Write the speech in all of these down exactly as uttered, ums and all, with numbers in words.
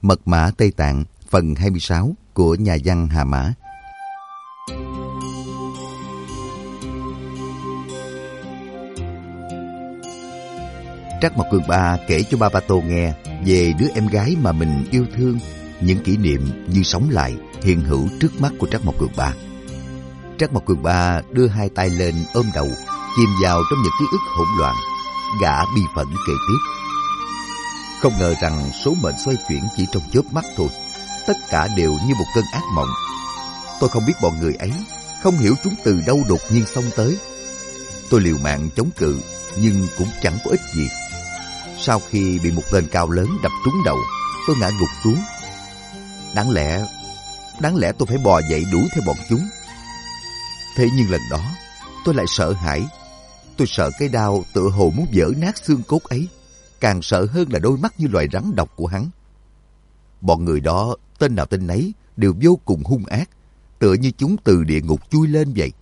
Mật mã Tây Tạng phần hai mươi sáu của nhà văn Hà Mã. Trắc Mộc Cường Ba kể cho Ba Ba Tô nghe về đứa em gái mà mình yêu thương. Những kỷ niệm như sống lại hiện hữu trước mắt của Trắc Mộc Cường Ba. Trắc Mộc Cường Ba đưa hai tay lên ôm đầu, chìm vào trong những ký ức hỗn loạn. Gã bi phẫn kể tiếp. Không ngờ rằng số mệnh xoay chuyển chỉ trong chớp mắt thôi. Tất cả đều như một cơn ác mộng. Tôi không biết bọn người ấy, không hiểu chúng từ đâu đột nhiên xông tới. Tôi liều mạng chống cự, nhưng cũng chẳng có ích gì. Sau khi bị một tên cao lớn đập trúng đầu, tôi ngã gục xuống. Đáng lẽ, đáng lẽ tôi phải bò dậy đuổi theo bọn chúng. Thế nhưng lần đó, tôi lại sợ hãi. Tôi sợ cái đau tựa hồ muốn vỡ nát xương cốt ấy. Càng sợ hơn là đôi mắt như loài rắn độc của hắn. Bọn người đó, tên nào tên nấy, đều vô cùng hung ác, tựa như chúng từ địa ngục chui lên vậy.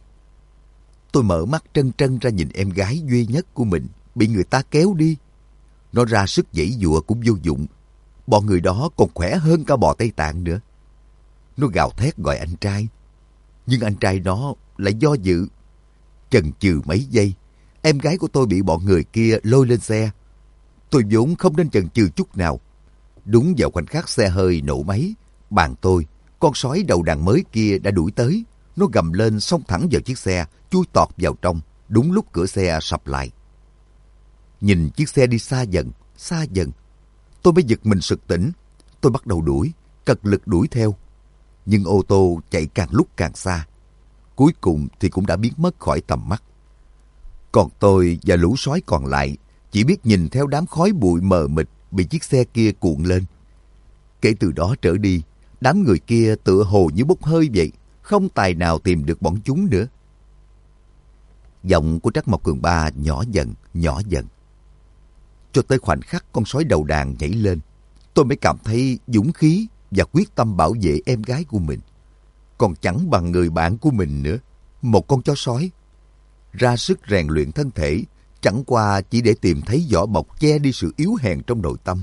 Tôi mở mắt trân trân ra nhìn em gái duy nhất của mình, bị người ta kéo đi. Nó ra sức giãy giụa cũng vô dụng. Bọn người đó còn khỏe hơn cả bò Tây Tạng nữa. Nó gào thét gọi anh trai. Nhưng anh trai nó lại do dự. Chần chừ mấy giây, em gái của tôi bị bọn người kia lôi lên xe. Tôi vốn không nên chần chừ chút nào. Đúng vào khoảnh khắc xe hơi nổ máy, bàn tôi, con sói đầu đàn mới kia đã đuổi tới. Nó gầm lên xông thẳng vào chiếc xe, chui tọt vào trong, đúng lúc cửa xe sập lại. Nhìn chiếc xe đi xa dần, xa dần. Tôi mới giật mình sực tỉnh. Tôi bắt đầu đuổi, cật lực đuổi theo. Nhưng ô tô chạy càng lúc càng xa. Cuối cùng thì cũng đã biến mất khỏi tầm mắt. Còn tôi và lũ sói còn lại chỉ biết nhìn theo đám khói bụi mờ mịt bị chiếc xe kia cuộn lên. Kể từ đó trở đi, đám người kia tựa hồ như bốc hơi vậy, không tài nào tìm được bọn chúng nữa. Giọng của Trắc Mộc Cường Ba nhỏ dần, nhỏ dần. Cho tới khoảnh khắc con sói đầu đàn nhảy lên, tôi mới cảm thấy dũng khí và quyết tâm bảo vệ em gái của mình. Còn chẳng bằng người bạn của mình nữa, một con chó sói. Ra sức rèn luyện thân thể, chẳng qua chỉ để tìm thấy vỏ bọc che đi sự yếu hèn trong nội tâm.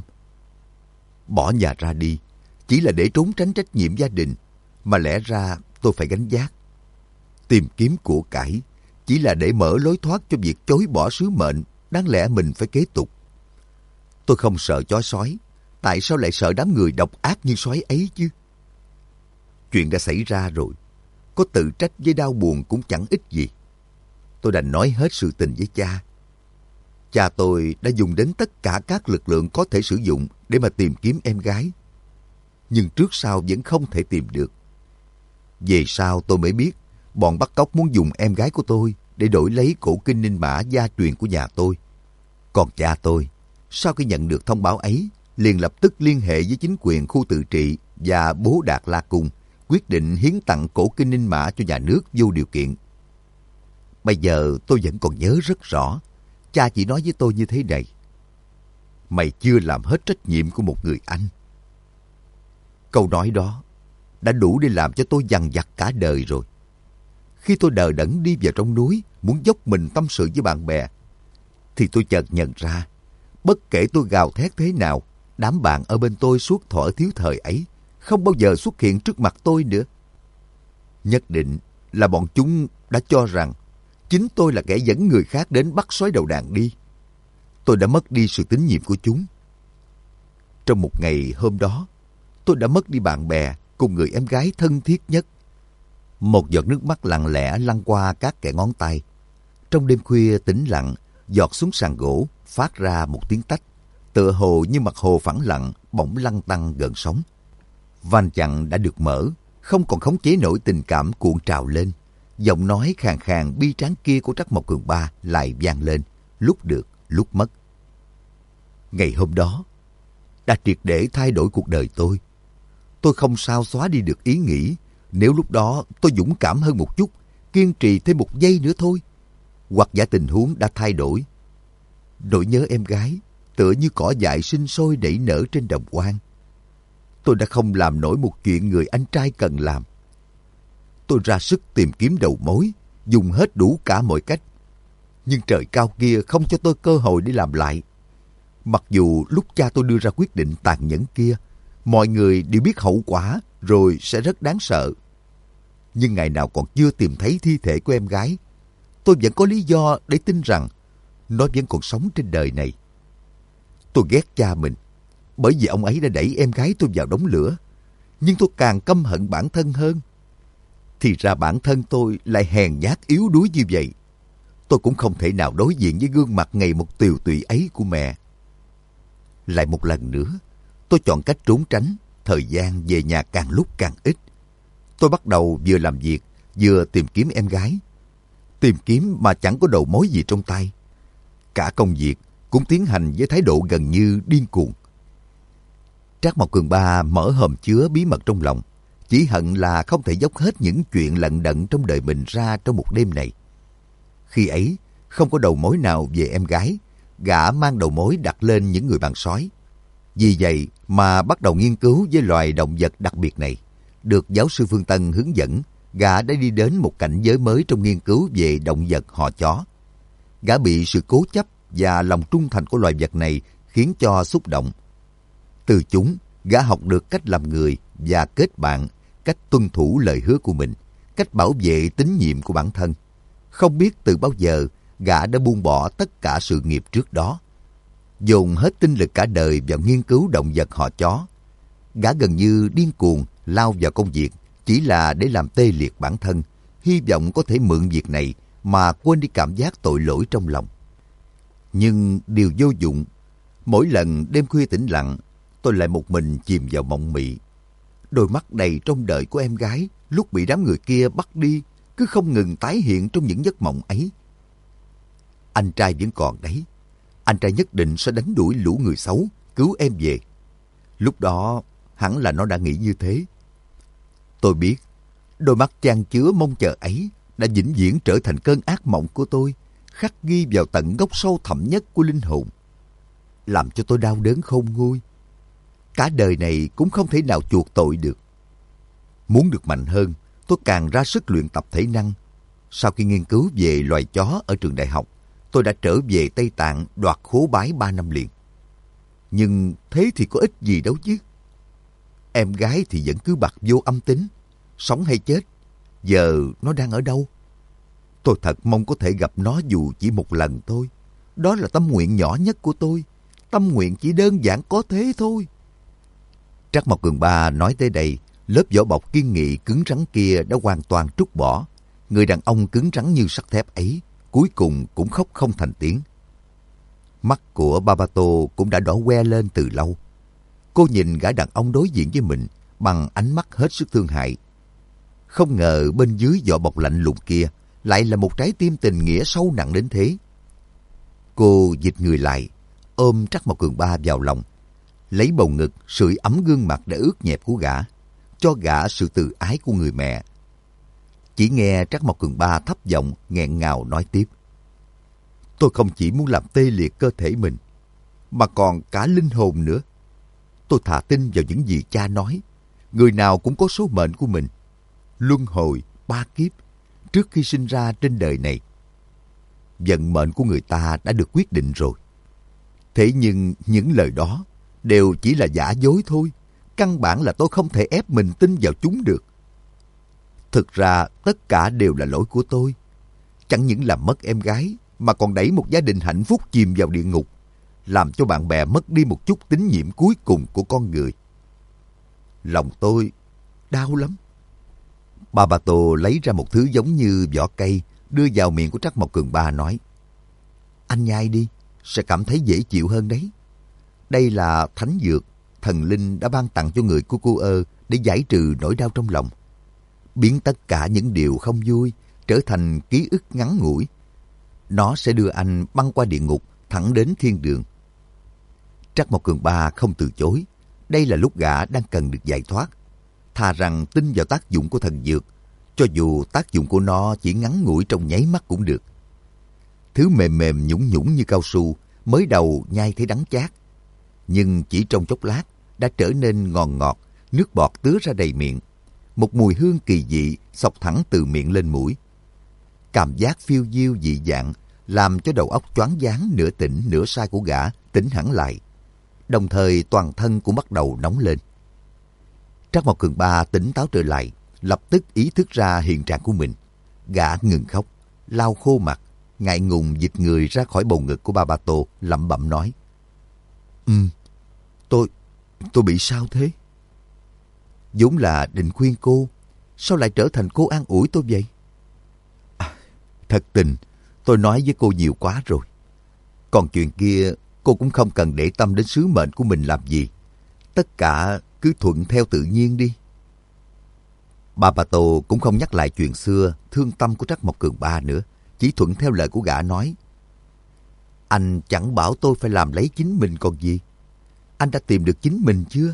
Bỏ nhà ra đi, chỉ là để trốn tránh trách nhiệm gia đình, mà lẽ ra tôi phải gánh vác. Tìm kiếm của cải, chỉ là để mở lối thoát cho việc chối bỏ sứ mệnh, đáng lẽ mình phải kế tục. Tôi không sợ chó sói, tại sao lại sợ đám người độc ác như sói ấy chứ? Chuyện đã xảy ra rồi, có tự trách với đau buồn cũng chẳng ích gì. Tôi đành nói hết sự tình với cha. Cha tôi đã dùng đến tất cả các lực lượng có thể sử dụng để mà tìm kiếm em gái. Nhưng trước sau vẫn không thể tìm được. Về sau tôi mới biết, bọn bắt cóc muốn dùng em gái của tôi để đổi lấy cổ kinh ninh mã gia truyền của nhà tôi. Còn cha tôi, sau khi nhận được thông báo ấy, liền lập tức liên hệ với chính quyền khu tự trị và bố Đạt La Cung, quyết định hiến tặng cổ kinh ninh mã cho nhà nước vô điều kiện. Bây giờ tôi vẫn còn nhớ rất rõ, cha chỉ nói với tôi như thế này. Mày chưa làm hết trách nhiệm của một người anh. Câu nói đó đã đủ để làm cho tôi dằn vặt cả đời rồi. Khi tôi đờ đẫn đi vào trong núi, muốn dốc mình tâm sự với bạn bè, thì tôi chợt nhận ra, bất kể tôi gào thét thế nào, đám bạn ở bên tôi suốt thuở thiếu thời ấy không bao giờ xuất hiện trước mặt tôi nữa. Nhất định là bọn chúng đã cho rằng chính tôi là kẻ dẫn người khác đến bắt sói đầu đàn đi. Tôi đã mất đi sự tín nhiệm của chúng. Trong một ngày hôm đó, tôi đã mất đi bạn bè cùng người em gái thân thiết nhất. Một giọt nước mắt lặng lẽ lăn qua các kẽ ngón tay. Trong đêm khuya tĩnh lặng, giọt xuống sàn gỗ, phát ra một tiếng tách, tựa hồ như mặt hồ phẳng lặng, bỗng lăn tăn gần sóng. Van chặn đã được mở, không còn khống chế nổi tình cảm cuộn trào lên. Giọng nói khàn khàn bi tráng kia của Trắc Mộc Cường Ba lại vang lên, lúc được, lúc mất. Ngày hôm đó đã triệt để thay đổi cuộc đời tôi. Tôi không sao xóa đi được ý nghĩ, nếu lúc đó tôi dũng cảm hơn một chút, kiên trì thêm một giây nữa thôi, hoặc giả tình huống đã thay đổi. Nỗi nhớ em gái tựa như cỏ dại sinh sôi nảy nở trên đồng hoang. Tôi đã không làm nổi một chuyện người anh trai cần làm. Tôi ra sức tìm kiếm đầu mối, dùng hết đủ cả mọi cách. Nhưng trời cao kia không cho tôi cơ hội để làm lại. Mặc dù lúc cha tôi đưa ra quyết định tàn nhẫn kia, Mọi người đều biết hậu quả rồi sẽ rất đáng sợ. Nhưng ngày nào còn chưa tìm thấy thi thể của em gái, tôi vẫn có lý do để tin rằng nó vẫn còn sống trên đời này. Tôi ghét cha mình, bởi vì ông ấy đã đẩy em gái tôi vào đống lửa. Nhưng tôi càng căm hận bản thân hơn. Thì ra bản thân tôi lại hèn nhát yếu đuối như vậy. Tôi cũng không thể nào đối diện với gương mặt ngày một tiều tụy ấy của mẹ. Lại một lần nữa, tôi chọn cách trốn tránh, thời gian về nhà càng lúc càng ít. Tôi bắt đầu vừa làm việc, vừa tìm kiếm em gái. Tìm kiếm mà chẳng có đầu mối gì trong tay. Cả công việc cũng tiến hành với thái độ gần như điên cuồng. Trác Mộc Cường Ba mở hòm chứa bí mật trong lòng, chỉ hận là không thể dốc hết những chuyện lận đận trong đời mình ra trong một đêm này. Khi ấy, không có đầu mối nào về em gái, gã mang đầu mối đặt lên những người bạn sói. Vì vậy mà bắt đầu nghiên cứu với loài động vật đặc biệt này. Được giáo sư Phương Tân hướng dẫn, gã đã đi đến một cảnh giới mới trong nghiên cứu về động vật họ chó. Gã bị sự cố chấp và lòng trung thành của loài vật này khiến cho xúc động. Từ chúng, gã học được cách làm người và kết bạn, cách tuân thủ lời hứa của mình, cách bảo vệ tín nhiệm của bản thân. Không biết từ bao giờ, gã đã buông bỏ tất cả sự nghiệp trước đó. Dồn hết tinh lực cả đời vào nghiên cứu động vật họ chó. Gã gần như điên cuồng lao vào công việc chỉ là để làm tê liệt bản thân, hy vọng có thể mượn việc này mà quên đi cảm giác tội lỗi trong lòng. Nhưng điều vô dụng. Mỗi lần đêm khuya tĩnh lặng, tôi lại một mình chìm vào mộng mị. Đôi mắt đầy trông đợi của em gái lúc bị đám người kia bắt đi cứ không ngừng tái hiện trong những giấc mộng ấy. Anh trai vẫn còn đấy. Anh trai nhất định sẽ đánh đuổi lũ người xấu, cứu em về. Lúc đó hẳn là nó đã nghĩ như thế. Tôi biết, đôi mắt chan chứa mong chờ ấy đã vĩnh viễn trở thành cơn ác mộng của tôi, khắc ghi vào tận gốc sâu thẳm nhất của linh hồn, làm cho tôi đau đớn khôn nguôi. Cả đời này cũng không thể nào chuộc tội được. Muốn được mạnh hơn, tôi càng ra sức luyện tập thể năng. Sau khi nghiên cứu về loài chó ở trường đại học, tôi đã trở về Tây Tạng đoạt khố bái ba năm liền. Nhưng thế thì có ích gì đâu chứ. Em gái thì vẫn cứ bặt vô âm tính. Sống hay chết, giờ nó đang ở đâu? Tôi thật mong có thể gặp nó dù chỉ một lần thôi. Đó là tâm nguyện nhỏ nhất của tôi. Tâm nguyện chỉ đơn giản có thế thôi. Trác Mộc Cường Ba nói tới đây, lớp vỏ bọc kiên nghị cứng rắn kia đã hoàn toàn trút bỏ. Người đàn ông cứng rắn như sắt thép ấy cuối cùng cũng khóc không thành tiếng. Mắt của Babato cũng đã đỏ que lên từ lâu. Cô nhìn gã đàn ông đối diện với mình bằng ánh mắt hết sức thương hại. Không ngờ bên dưới vỏ bọc lạnh lùng kia lại là một trái tim tình nghĩa sâu nặng đến thế. Cô dịch người lại, ôm Trác Mộc Cường Ba vào lòng, lấy bầu ngực sưởi ấm gương mặt đã ướt nhẹp của gã, cho gã sự từ ái của người mẹ. Chỉ nghe Trác Mộc Cường Ba thấp giọng nghẹn ngào nói tiếp. Tôi không chỉ muốn làm tê liệt cơ thể mình, mà còn cả linh hồn nữa. Tôi thà tin vào những gì cha nói. Người nào cũng có số mệnh của mình. Luân hồi, ba kiếp, trước khi sinh ra trên đời này. Vận mệnh của người ta đã được quyết định rồi. Thế nhưng những lời đó đều chỉ là giả dối thôi. Căn bản là tôi không thể ép mình tin vào chúng được. Thực ra tất cả đều là lỗi của tôi. Chẳng những làm mất em gái, mà còn đẩy một gia đình hạnh phúc chìm vào địa ngục, làm cho bạn bè mất đi một chút tín nhiệm cuối cùng của con người. Lòng tôi đau lắm. Babato lấy ra một thứ giống như vỏ cây, đưa vào miệng của Trác Mộc Cường Ba nói. Anh nhai đi, sẽ cảm thấy dễ chịu hơn đấy. Đây là thánh dược, thần linh đã ban tặng cho người của cô ơ để giải trừ nỗi đau trong lòng. Biến tất cả những điều không vui trở thành ký ức ngắn ngủi. Nó sẽ đưa anh băng qua địa ngục thẳng đến thiên đường. Trác Mộc Cường Ba không từ chối. Đây là lúc gã đang cần được giải thoát. Thà rằng tin vào tác dụng của thần dược, cho dù tác dụng của nó chỉ ngắn ngủi trong nháy mắt cũng được. Thứ mềm mềm nhũng nhũng như cao su, mới đầu nhai thấy đắng chát, nhưng chỉ trong chốc lát đã trở nên ngon ngọt, nước bọt tứa ra đầy miệng. Một mùi hương kỳ dị xộc thẳng từ miệng lên mũi. Cảm giác phiêu diêu dị dạng làm cho đầu óc choáng váng nửa tỉnh nửa say của gã tỉnh hẳn lại. Đồng thời toàn thân cũng bắt đầu nóng lên. Trác Mộc Cường Ba tỉnh táo trở lại, lập tức ý thức ra hiện trạng của mình. Gã ngừng khóc, lau khô mặt, ngại ngùng dịch người ra khỏi bầu ngực của Ba Ba Tô, lẩm bẩm nói: Ừ, tôi, tôi bị sao thế? Vốn là định khuyên cô, sao lại trở thành cô an ủi tôi vậy? À, thật tình, tôi nói với cô nhiều quá rồi. Còn chuyện kia, cô cũng không cần để tâm đến sứ mệnh của mình làm gì. Tất cả cứ thuận theo tự nhiên đi. Ba Ba Tô cũng không nhắc lại chuyện xưa thương tâm của Trác Mộc Cường Ba nữa, chỉ thuận theo lời của gã nói: Anh chẳng bảo tôi phải làm lấy chính mình còn gì. Anh đã tìm được chính mình chưa?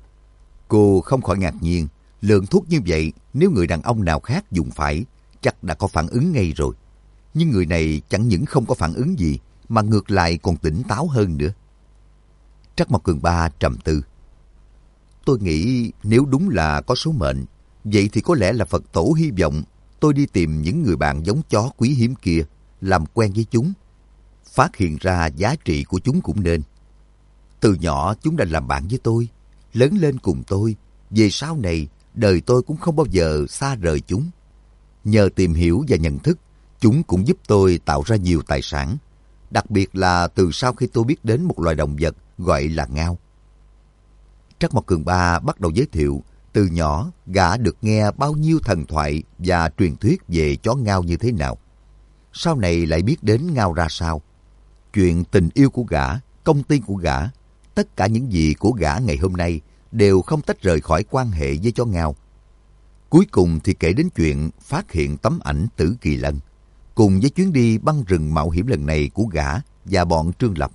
Cô không khỏi ngạc nhiên, lượng thuốc như vậy nếu người đàn ông nào khác dùng phải, chắc đã có phản ứng ngay rồi. Nhưng người này chẳng những không có phản ứng gì, mà ngược lại còn tỉnh táo hơn nữa. Trác Mộc Cường Ba trầm tư. Tôi nghĩ nếu đúng là có số mệnh, vậy thì có lẽ là Phật tổ hy vọng tôi đi tìm những người bạn giống chó quý hiếm kia, làm quen với chúng. Phát hiện ra giá trị của chúng cũng nên. Từ nhỏ chúng đã làm bạn với tôi, lớn lên cùng tôi. Về sau này, đời tôi cũng không bao giờ xa rời chúng. Nhờ tìm hiểu và nhận thức, chúng cũng giúp tôi tạo ra nhiều tài sản. Đặc biệt là từ sau khi tôi biết đến một loài động vật gọi là ngao. Trác Mộc Cường Ba bắt đầu giới thiệu từ nhỏ gã được nghe bao nhiêu thần thoại và truyền thuyết về chó ngao như thế nào. Sau này lại biết đến ngao ra sao. Chuyện tình yêu của gã, công ty của gã, tất cả những gì của gã ngày hôm nay đều không tách rời khỏi quan hệ với chó ngao. Cuối cùng thì kể đến chuyện phát hiện tấm ảnh Tử Kỳ Lân, cùng với chuyến đi băng rừng mạo hiểm lần này của gã và bọn Trương Lập.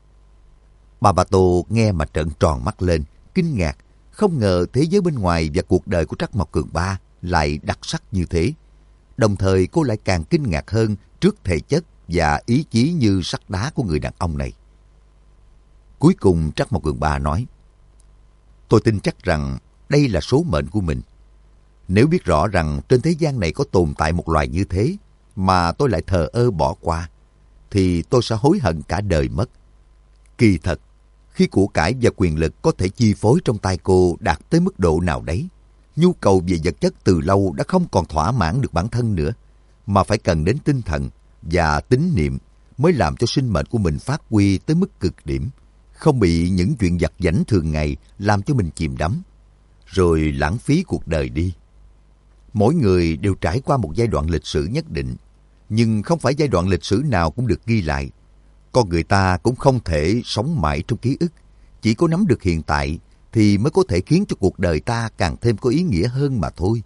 Ba Ba Tô nghe mà trợn tròn mắt lên, kinh ngạc, không ngờ thế giới bên ngoài và cuộc đời của Trác Mộc Cường Ba lại đặc sắc như thế. Đồng thời cô lại càng kinh ngạc hơn trước thể chất và ý chí như sắt đá của người đàn ông này. Cuối cùng Trác Mộc Cường Ba nói: Tôi tin chắc rằng đây là số mệnh của mình. Nếu biết rõ rằng trên thế gian này có tồn tại một loài như thế mà tôi lại thờ ơ bỏ qua, thì tôi sẽ hối hận cả đời mất. Kỳ thật, khi của cải và quyền lực có thể chi phối trong tay cô đạt tới mức độ nào đấy, nhu cầu về vật chất từ lâu đã không còn thỏa mãn được bản thân nữa, mà phải cần đến tinh thần và tín niệm mới làm cho sinh mệnh của mình phát huy tới mức cực điểm, không bị những chuyện vặt vãnh thường ngày làm cho mình chìm đắm, rồi lãng phí cuộc đời đi. Mỗi người đều trải qua một giai đoạn lịch sử nhất định, nhưng không phải giai đoạn lịch sử nào cũng được ghi lại. Con người ta cũng không thể sống mãi trong ký ức, chỉ có nắm được hiện tại thì mới có thể khiến cho cuộc đời ta càng thêm có ý nghĩa hơn mà thôi.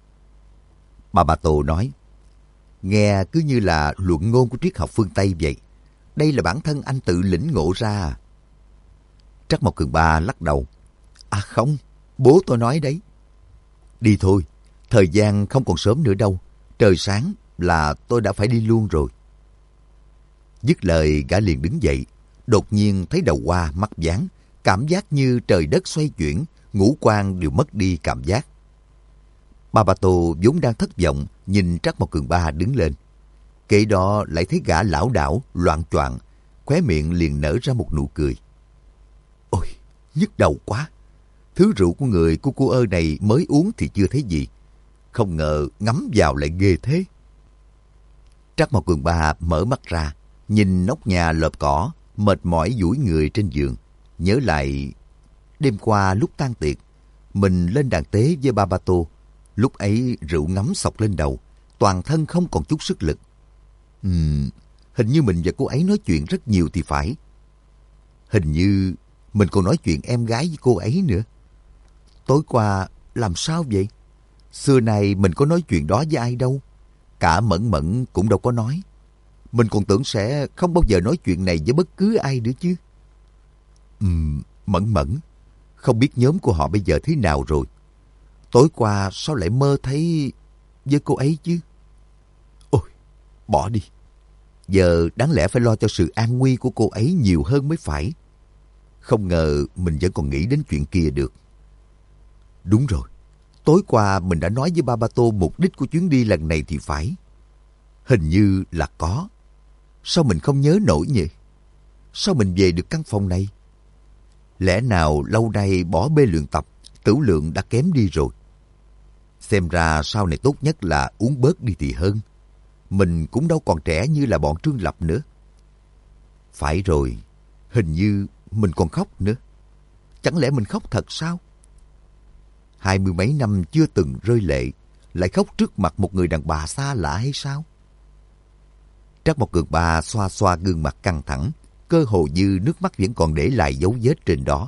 Ba Ba Tô nói: Nghe cứ như là luận ngôn của triết học phương Tây vậy. Đây là bản thân anh tự lĩnh ngộ ra. Trác Mộc Cường Ba lắc đầu: À không, bố tôi nói đấy. Đi thôi, thời gian không còn sớm nữa đâu. Trời sáng là tôi đã phải đi luôn rồi. Dứt lời gã liền đứng dậy, đột nhiên thấy đầu hoa mắt váng, cảm giác như trời đất xoay chuyển, ngũ quan đều mất đi cảm giác. Ba Ba Tô vốn đang thất vọng, nhìn Trác Mộc Cường Ba đứng lên. Kế đó lại thấy gã lảo đảo, loạng choạng, khóe miệng liền nở ra một nụ cười. Ôi, nhức đầu quá. Thứ rượu của người cu cu ơ này mới uống thì chưa thấy gì. Không ngờ ngấm vào lại ghê thế. Trác Mộc Cường Ba mở mắt ra, nhìn nóc nhà lợp cỏ, mệt mỏi duỗi người trên giường. Nhớ lại đêm qua lúc tan tiệc, mình lên đàn tế với Ba Ba Tô. Lúc ấy rượu ngấm sộc lên đầu, toàn thân không còn chút sức lực. Ừm, hình như mình và cô ấy nói chuyện rất nhiều thì phải. Hình như mình còn nói chuyện em gái với cô ấy nữa. Tối qua làm sao vậy? Xưa nay mình có nói chuyện đó với ai đâu. Cả Mẫn Mẫn cũng đâu có nói. Mình còn tưởng sẽ không bao giờ nói chuyện này với bất cứ ai nữa chứ. Ừm, Mẫn Mẫn, không biết nhóm của họ bây giờ thế nào rồi. Tối qua sao lại mơ thấy với cô ấy chứ? Ôi, bỏ đi. Giờ đáng lẽ phải lo cho sự an nguy của cô ấy nhiều hơn mới phải. Không ngờ mình vẫn còn nghĩ đến chuyện kia được. Đúng rồi, tối qua mình đã nói với Ba Ba Tô mục đích của chuyến đi lần này thì phải. Hình như là có. Sao mình không nhớ nổi nhỉ? Sao mình về được căn phòng này? Lẽ nào lâu nay bỏ bê luyện tập, tửu lượng đã kém đi rồi. Xem ra sau này tốt nhất là uống bớt đi thì hơn. Mình cũng đâu còn trẻ như là bọn Trương Lập nữa. Phải rồi, hình như mình còn khóc nữa. Chẳng lẽ mình khóc thật sao? Hai mươi mấy năm chưa từng rơi lệ, lại khóc trước mặt một người đàn bà xa lạ hay sao? Trác Mộc Cường Ba xoa xoa gương mặt căng thẳng, cơ hồ như nước mắt vẫn còn để lại dấu vết trên đó.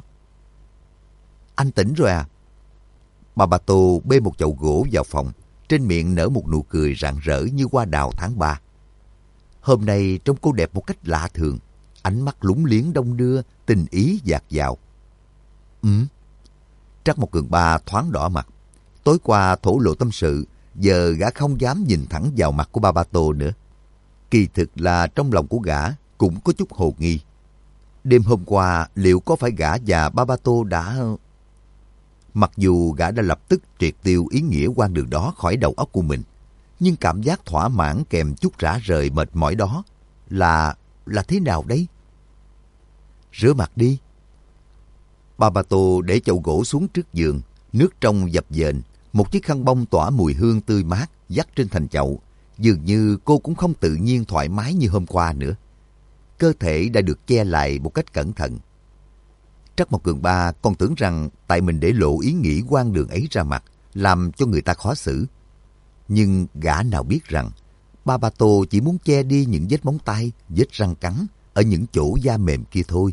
Anh tỉnh rồi à? Bà Ba Tô bê một chậu gỗ vào phòng, trên miệng nở một nụ cười rạng rỡ như hoa đào tháng ba. Hôm nay trông cô đẹp một cách lạ thường, ánh mắt lúng liếng đong đưa, tình ý dạt dào. Ừ. Trác Mộc Cường Ba thoáng đỏ mặt. Tối qua thổ lộ tâm sự, giờ gã không dám nhìn thẳng vào mặt của Ba Ba Tô nữa. Kỳ thực là trong lòng của gã cũng có chút hồ nghi. Đêm hôm qua liệu có phải gã và Ba Ba Tô đã... Mặc dù gã đã lập tức triệt tiêu ý nghĩa quan đường đó khỏi đầu óc của mình, nhưng cảm giác thỏa mãn kèm chút rã rời mệt mỏi đó là... là thế nào đấy? Rửa mặt đi. Ba Ba Tô để chậu gỗ xuống trước giường, nước trong dập dềnh, một chiếc khăn bông tỏa mùi hương tươi mát dắt trên thành chậu. Dường như cô cũng không tự nhiên thoải mái như hôm qua nữa. Cơ thể đã được che lại một cách cẩn thận. Trác Mộc Cường Ba còn tưởng rằng tại mình để lộ ý nghĩ quan đường ấy ra mặt, làm cho người ta khó xử. Nhưng gã nào biết rằng, Ba Ba Tô chỉ muốn che đi những vết móng tay, vết răng cắn ở những chỗ da mềm kia thôi.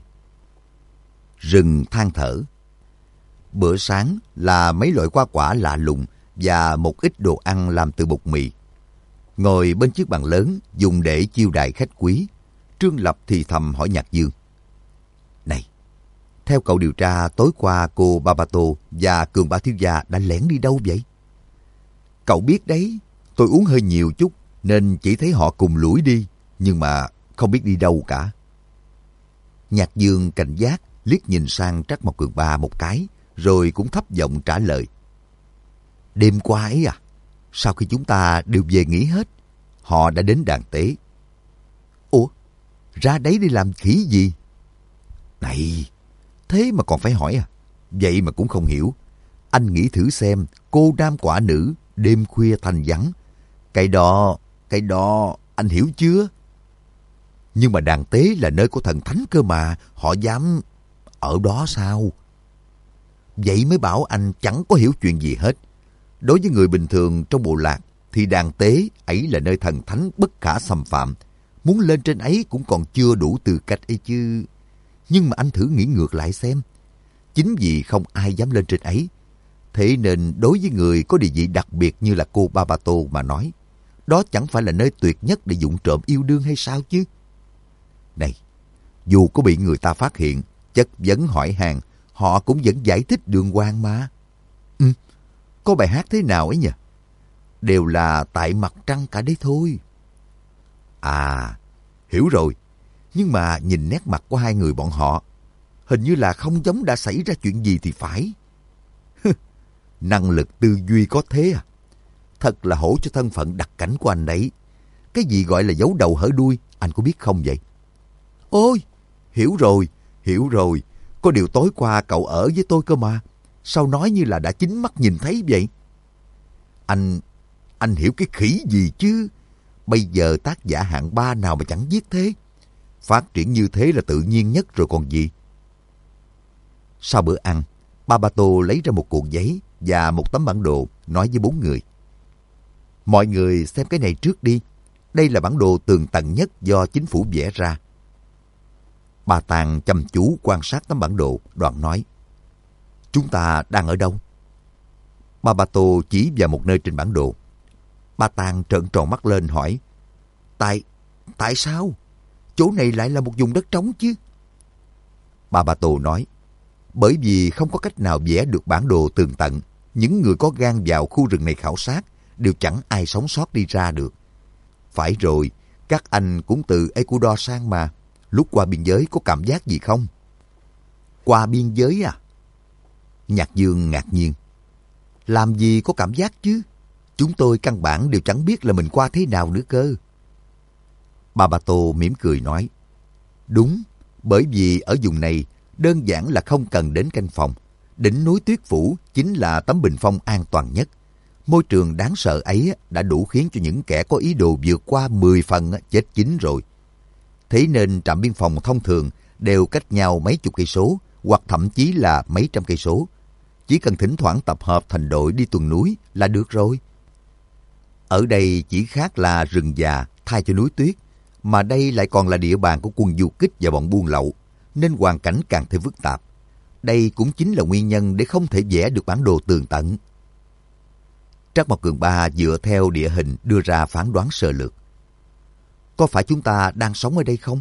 Rừng than thở. Bữa sáng là mấy loại hoa quả lạ lùng và một ít đồ ăn làm từ bột mì. Ngồi bên chiếc bàn lớn dùng để chiêu đãi khách quý, Trương Lập thì thầm hỏi Nhạc Dương. Này, theo cậu điều tra tối qua cô Ba Ba Tô và Cường Ba thiếu gia đã lẻn đi đâu vậy? Cậu biết đấy, tôi uống hơi nhiều chút nên chỉ thấy họ cùng lủi đi, nhưng mà không biết đi đâu cả. Nhạc Dương cảnh giác liếc nhìn sang Trác Mộc Cường Ba một cái, rồi cũng thấp giọng trả lời. Đêm qua ấy à? Sau khi chúng ta đều về nghỉ hết, họ đã đến đàn tế. Ủa? Ra đấy đi làm khỉ gì? Này, thế mà còn phải hỏi à? Vậy mà cũng không hiểu. Anh nghĩ thử xem, cô nam quả nữ, đêm khuya thanh vắng. Cái đó, cái đó, anh hiểu chưa? Nhưng mà đàn tế là nơi của thần thánh cơ mà, họ dám ở đó sao? Vậy mới bảo anh chẳng có hiểu chuyện gì hết. Đối với người bình thường trong bộ lạc, thì đàn tế ấy là nơi thần thánh bất khả xâm phạm. Muốn lên trên ấy cũng còn chưa đủ tư cách ấy chứ. Nhưng mà anh thử nghĩ ngược lại xem. Chính vì không ai dám lên trên ấy, thế nên đối với người có địa vị đặc biệt như là cô Ba Ba Tô mà nói, đó chẳng phải là nơi tuyệt nhất để vụng trộm yêu đương hay sao chứ? Này, dù có bị người ta phát hiện, chất vấn hỏi hàng, họ cũng vẫn giải thích đường hoàng mà. Ừ, có bài hát thế nào ấy nhỉ? Đều là tại mặt trăng cả đấy thôi. À, hiểu rồi. Nhưng mà nhìn nét mặt của hai người bọn họ, hình như là không giống đã xảy ra chuyện gì thì phải. Năng lực tư duy có thế à? Thật là hổ cho thân phận đặc cảnh của anh đấy. Cái gì gọi là giấu đầu hở đuôi, anh có biết không vậy? Ôi, hiểu rồi, hiểu rồi. Có điều tối qua cậu ở với tôi cơ mà. Sao nói như là đã chính mắt nhìn thấy vậy? Anh, anh hiểu cái khỉ gì chứ? Bây giờ tác giả hạng ba nào mà chẳng viết thế? Phát triển như thế là tự nhiên nhất rồi còn gì. Sau bữa ăn, Ba Ba Tô lấy ra một cuộn giấy và một tấm bản đồ, nói với bốn người. Mọi người xem cái này trước đi. Đây là bản đồ tường tận nhất do chính phủ vẽ ra. Ba Tàng chăm chú quan sát tấm bản đồ, đoạn nói. Chúng ta đang ở đâu? Ba Ba Tô chỉ vào một nơi trên bản đồ. Ba Tàng trợn tròn mắt lên hỏi. Tại, tại sao? Chỗ này lại là một vùng đất trống chứ? Ba Ba Tô nói. Bởi vì không có cách nào vẽ được bản đồ tường tận. Những người có gan vào khu rừng này khảo sát đều chẳng ai sống sót đi ra được. Phải rồi, các anh cũng từ Ecuador sang mà. Lúc qua biên giới có cảm giác gì không? Qua biên giới à? Nhạc Dương ngạc nhiên. Làm gì có cảm giác chứ? Chúng tôi căn bản đều chẳng biết là mình qua thế nào nữa cơ. Ba Ba Tô mỉm cười nói. Đúng, bởi vì ở vùng này đơn giản là không cần đến canh phòng. Đỉnh núi Tuyết Phủ chính là tấm bình phong an toàn nhất. Môi trường đáng sợ ấy đã đủ khiến cho những kẻ có ý đồ vượt qua mười phần chết chín rồi. Thế nên trạm biên phòng thông thường đều cách nhau mấy chục cây số hoặc thậm chí là mấy trăm cây số. Chỉ cần thỉnh thoảng tập hợp thành đội đi tuần núi là được rồi. Ở đây chỉ khác là rừng già thay cho núi tuyết, mà đây lại còn là địa bàn của quân du kích và bọn buôn lậu, nên hoàn cảnh càng thêm phức tạp. Đây cũng chính là nguyên nhân để không thể vẽ được bản đồ tường tận. Trác Mộc Cường Ba dựa theo địa hình đưa ra phán đoán sơ lược. Có phải chúng ta đang sống ở đây không?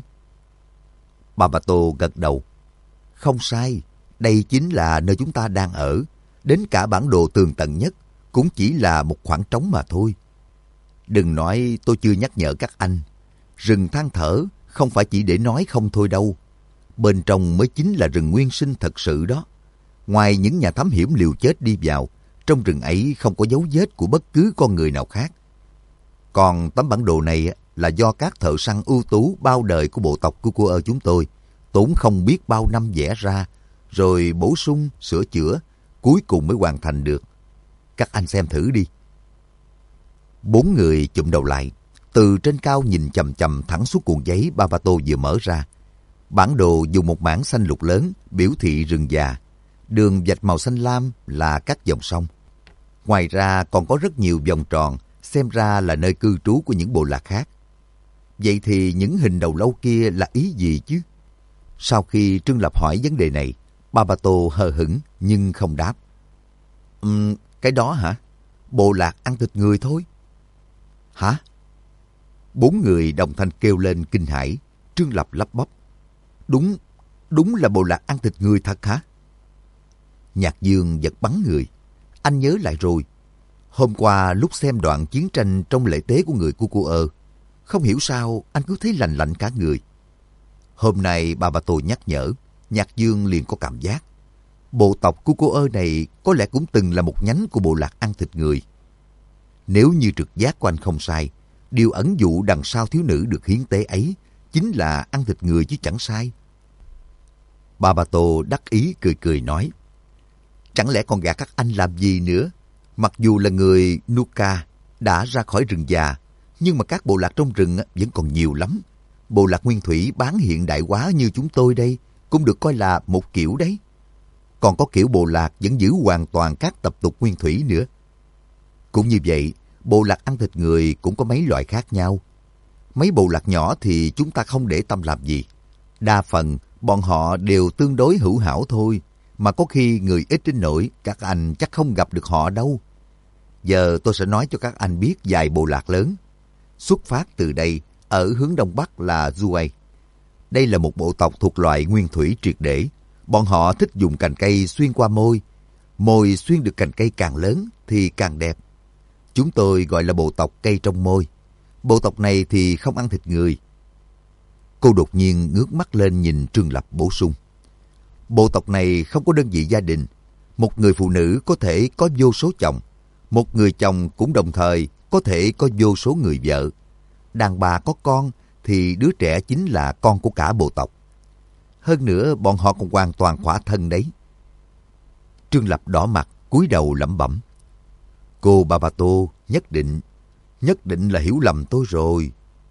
Bà Bà Tô gật đầu. Không sai, đây chính là nơi chúng ta đang ở. Đến cả bản đồ tường tận nhất cũng chỉ là một khoảng trống mà thôi. Đừng nói tôi chưa nhắc nhở các anh. Rừng than thở không phải chỉ để nói không thôi đâu. Bên trong mới chính là rừng nguyên sinh thật sự đó. Ngoài những nhà thám hiểm liều chết đi vào, trong rừng ấy không có dấu vết của bất cứ con người nào khác. Còn tấm bản đồ này là do các thợ săn ưu tú bao đời của bộ tộc Cucuơ chúng tôi tốn không biết bao năm vẽ ra, rồi bổ sung, sửa chữa, cuối cùng mới hoàn thành được. Các anh xem thử đi. Bốn người chụm đầu lại, từ trên cao nhìn chằm chằm thẳng xuống cuộn giấy Ba Ba Tô vừa mở ra. Bản đồ dùng một mảng xanh lục lớn biểu thị rừng già. Đường vạch màu xanh lam là các dòng sông. Ngoài ra còn có rất nhiều vòng tròn, xem ra là nơi cư trú của những bộ lạc khác. Vậy thì những hình đầu lâu kia là ý gì chứ? Sau khi Trương Lập hỏi vấn đề này, Ba Ba Tô hờ hững nhưng không đáp. Ừm, cái đó hả? Bộ lạc ăn thịt người thôi. Hả? Bốn người đồng thanh kêu lên kinh hãi. Trương Lập lắp bắp. Đúng, đúng là bộ lạc ăn thịt người thật hả? Nhạc Dương giật bắn người. Anh nhớ lại rồi. Hôm qua lúc xem đoạn chiến tranh trong lễ tế của người Cucuơ, không hiểu sao anh cứ thấy lạnh lạnh cả người. Hôm nay Ba Ba Tô nhắc nhở, Nhạc Dương liền có cảm giác. Bộ tộc Cucuơ này có lẽ cũng từng là một nhánh của bộ lạc ăn thịt người. Nếu như trực giác của anh không sai, điều ẩn dụ đằng sau thiếu nữ được hiến tế ấy chính là ăn thịt người chứ chẳng sai. Ba Ba Tô đắc ý cười cười nói. Chẳng lẽ còn gạt các anh làm gì nữa? Mặc dù là người Nuka đã ra khỏi rừng già, nhưng mà các bộ lạc trong rừng vẫn còn nhiều lắm. Bộ lạc nguyên thủy bán hiện đại hóa như chúng tôi đây cũng được coi là một kiểu đấy. Còn có kiểu bộ lạc vẫn giữ hoàn toàn các tập tục nguyên thủy nữa. Cũng như vậy, bộ lạc ăn thịt người cũng có mấy loại khác nhau. Mấy bộ lạc nhỏ thì chúng ta không để tâm làm gì. Đa phần, bọn họ đều tương đối hữu hảo thôi. Mà có khi người ít đến nỗi các anh chắc không gặp được họ đâu. Giờ tôi sẽ nói cho các anh biết vài bộ lạc lớn. Xuất phát từ đây, ở hướng đông bắc là Zuay. Đây là một bộ tộc thuộc loại nguyên thủy triệt để. Bọn họ thích dùng cành cây xuyên qua môi. Môi xuyên được cành cây càng lớn thì càng đẹp. Chúng tôi gọi là bộ tộc cây trong môi. Bộ tộc này thì không ăn thịt người. Cô đột nhiên ngước mắt lên nhìn Trương Lập bổ sung. Bộ tộc này không có đơn vị gia đình. Một người phụ nữ có thể có vô số chồng. Một người chồng cũng đồng thời có thể có vô số người vợ. Đàn bà có con thì đứa trẻ chính là con của cả bộ tộc. Hơn nữa bọn họ còn hoàn toàn khỏa thân đấy. Trương Lập đỏ mặt, cúi đầu lẩm bẩm. Cô Ba Ba Tô nhất định, nhất định là hiểu lầm tôi rồi.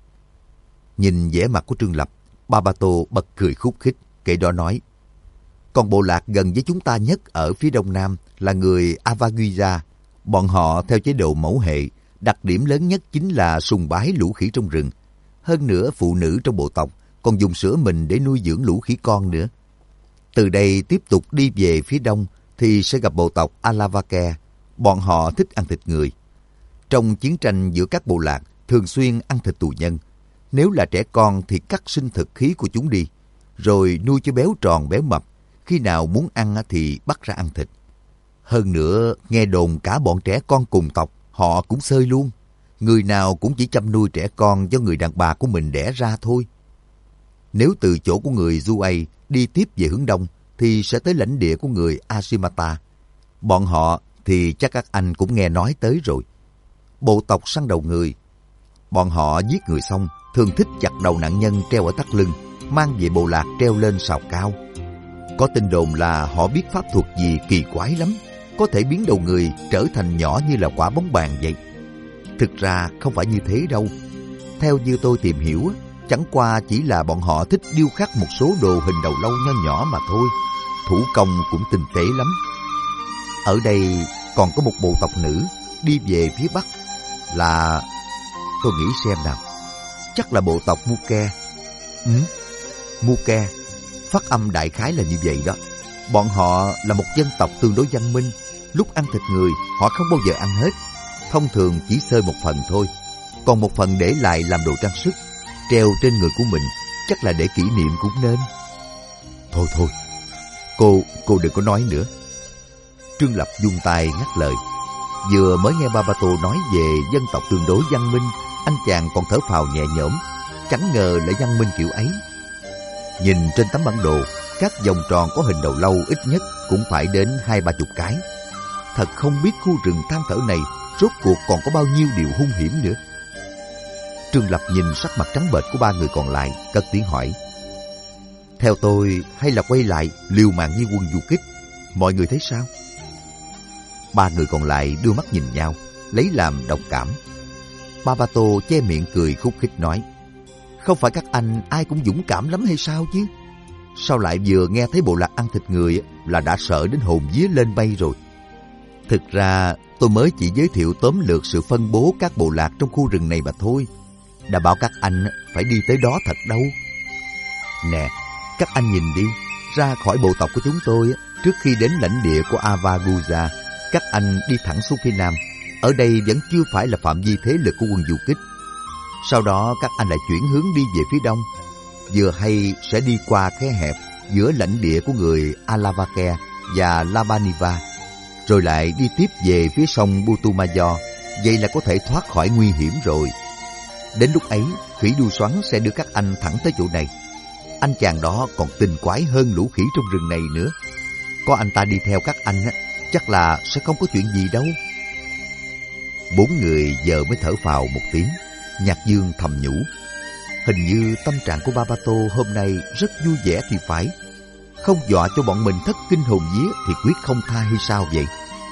Nhìn vẻ mặt của Trương Lập, Ba Ba Tô bật cười khúc khích, kể đó nói. Còn bộ lạc gần với chúng ta nhất ở phía đông nam là người Avaguiza. Bọn họ theo chế độ mẫu hệ, đặc điểm lớn nhất chính là sùng bái lũ khỉ trong rừng. Hơn nữa phụ nữ trong bộ tộc còn dùng sữa mình để nuôi dưỡng lũ khỉ con nữa. Từ đây tiếp tục đi về phía đông thì sẽ gặp bộ tộc Alavake. Bọn họ thích ăn thịt người. Trong chiến tranh giữa các bộ lạc thường xuyên ăn thịt tù nhân. Nếu là trẻ con thì cắt sinh thực khí của chúng đi, rồi nuôi cho béo tròn béo mập. Khi nào muốn ăn thì bắt ra ăn thịt. Hơn nữa, nghe đồn cả bọn trẻ con cùng tộc, họ cũng xơi luôn. Người nào cũng chỉ chăm nuôi trẻ con do người đàn bà của mình đẻ ra thôi. Nếu từ chỗ của người Zuay đi tiếp về hướng đông, thì sẽ tới lãnh địa của người Ashimata. Bọn họ thì chắc các anh cũng nghe nói tới rồi. Bộ tộc săn đầu người. Bọn họ giết người xong, thường thích chặt đầu nạn nhân treo ở thắt lưng, mang về bộ lạc treo lên sào cao. Có tin đồn là họ biết pháp thuật gì kỳ quái lắm, có thể biến đầu người trở thành nhỏ như là quả bóng bàn vậy. Thực ra không phải như thế đâu. Theo như tôi tìm hiểu, chẳng qua chỉ là bọn họ thích điêu khắc một số đồ hình đầu lâu nho nhỏ mà thôi. Thủ công cũng tinh tế lắm. Ở đây còn có một bộ tộc nữ đi về phía Bắc là... Tôi nghĩ xem nào. Chắc là bộ tộc Muke. Ừ, Muke. Phát âm đại khái là như vậy đó. Bọn họ là một dân tộc tương đối văn minh. Lúc ăn thịt người, họ không bao giờ ăn hết. Thông thường chỉ xơi một phần thôi. Còn một phần để lại làm đồ trang sức, treo trên người của mình, chắc là để kỷ niệm cũng nên. Thôi thôi, cô, cô đừng có nói nữa. Trương Lập vung tay ngắt lời. Vừa mới nghe Babato nói về dân tộc tương đối văn minh, anh chàng còn thở phào nhẹ nhõm. Chẳng ngờ lại văn minh kiểu ấy. Nhìn trên tấm bản đồ, các vòng tròn có hình đầu lâu ít nhất cũng phải đến hai ba chục cái. Thật không biết khu rừng than thở này rốt cuộc còn có bao nhiêu điều hung hiểm nữa. Trương Lập nhìn sắc mặt trắng bệch của ba người còn lại, cất tiếng hỏi. Theo tôi, hay là quay lại liều mạng với quân du kích? Mọi người thấy sao? Ba người còn lại đưa mắt nhìn nhau, lấy làm đồng cảm. Babato che miệng cười khúc khích nói. Không phải các anh ai cũng dũng cảm lắm hay sao chứ? Sao lại vừa nghe thấy bộ lạc ăn thịt người là đã sợ đến hồn vía lên bay rồi? Thực ra tôi mới chỉ giới thiệu tóm lược sự phân bố các bộ lạc trong khu rừng này mà thôi. Đã bảo các anh phải đi tới đó thật đâu. Nè, các anh nhìn đi, ra khỏi bộ tộc của chúng tôi, trước khi đến lãnh địa của Avagusa, các anh đi thẳng xuống phía nam. Ở đây vẫn chưa phải là phạm vi thế lực của quân du kích. Sau đó các anh lại chuyển hướng đi về phía đông, vừa hay sẽ đi qua khe hẹp giữa lãnh địa của người Alavake và Labaniva, rồi lại đi tiếp về phía sông Putumayo. Vậy là có thể thoát khỏi nguy hiểm rồi. Đến lúc ấy, khỉ đuôi xoắn sẽ đưa các anh thẳng tới chỗ này. Anh chàng đó còn tinh quái hơn lũ khỉ trong rừng này nữa. Có anh ta đi theo các anh, chắc là sẽ không có chuyện gì đâu. Bốn người giờ mới thở phào một tiếng. Nhạc Dương thầm nhủ. Hình như tâm trạng của Babato hôm nay rất vui vẻ thì phải. Không dọa cho bọn mình thất kinh hồn vía thì quyết không tha hay sao vậy?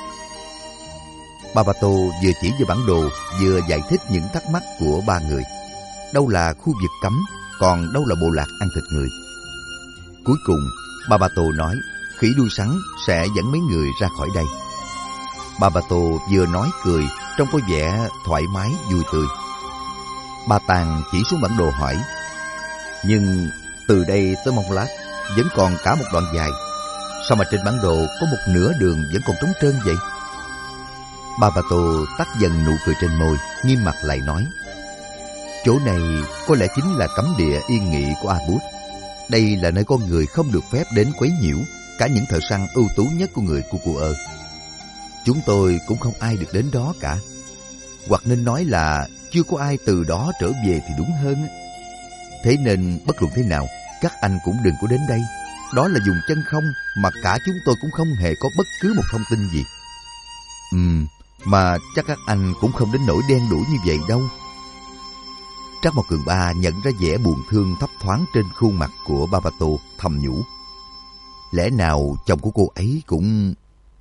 Babato vừa chỉ về bản đồ, vừa giải thích những thắc mắc của ba người. Đâu là khu vực cấm, còn đâu là bộ lạc ăn thịt người. Cuối cùng, Babato nói khỉ đuôi sắn sẽ dẫn mấy người ra khỏi đây. Babato vừa nói cười, trông có vẻ thoải mái vui tươi. Ba Tàng chỉ xuống bản đồ hỏi. Nhưng từ đây tới Mông Lát vẫn còn cả một đoạn dài. Sao mà trên bản đồ có một nửa đường vẫn còn trống trơn vậy? Babato tắt dần nụ cười trên môi, nghiêm mặt lại nói. Chỗ này có lẽ chính là cấm địa yên nghỉ của Abud. Đây là nơi con người không được phép đến quấy nhiễu, cả những thợ săn ưu tú nhất của người Cucuơ. Chúng tôi cũng không ai được đến đó cả. Hoặc nên nói là chưa có ai từ đó trở về thì đúng hơn. Thế nên bất luận thế nào, các anh cũng đừng có đến đây. Đó là dùng chân không mà cả chúng tôi cũng không hề có bất cứ một thông tin gì. Ừm, mà chắc các anh cũng không đến nỗi đen đủi như vậy đâu. Trác Mộc Cường Ba nhận ra vẻ buồn thương thấp thoáng trên khuôn mặt của Babato, thầm nhủ. Lẽ nào chồng của cô ấy cũng...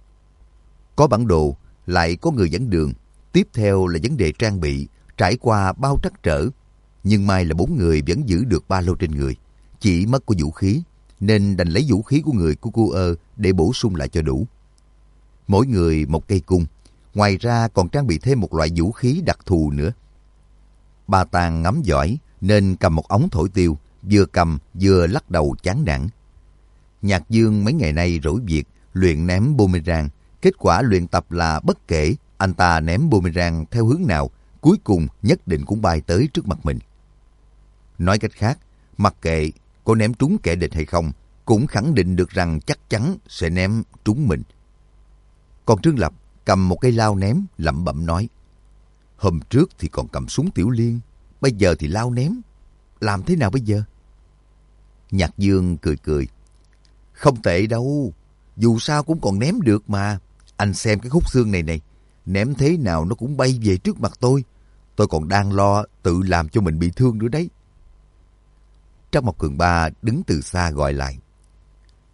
Có bản đồ, lại có người dẫn đường. Tiếp theo là vấn đề trang bị, trải qua bao trắc trở. Nhưng may là bốn người vẫn giữ được ba lô trên người. Chỉ mất của vũ khí, nên đành lấy vũ khí của người Cucuơ để bổ sung lại cho đủ. Mỗi người một cây cung, ngoài ra còn trang bị thêm một loại vũ khí đặc thù nữa. Ba Tàng ngắm giỏi nên cầm một ống thổi tiêu, vừa cầm vừa lắc đầu chán nản. Nhạc Dương mấy ngày nay rỗi việc luyện ném boomerang. Kết quả luyện tập là bất kể anh ta ném boomerang theo hướng nào, cuối cùng nhất định cũng bay tới trước mặt mình. Nói cách khác, mặc kệ có ném trúng kẻ địch hay không, cũng khẳng định được rằng chắc chắn sẽ ném trúng mình. Còn Trương Lập cầm một cây lao ném, lẩm bẩm nói. Hôm trước thì còn cầm súng tiểu liên, bây giờ thì lao ném. Làm thế nào bây giờ? Nhạc Dương cười cười. Không tệ đâu, dù sao cũng còn ném được mà. Anh xem cái khúc xương này này, ném thế nào nó cũng bay về trước mặt tôi. Tôi còn đang lo tự làm cho mình bị thương nữa đấy. Trác Mộc Cường Ba đứng từ xa gọi lại.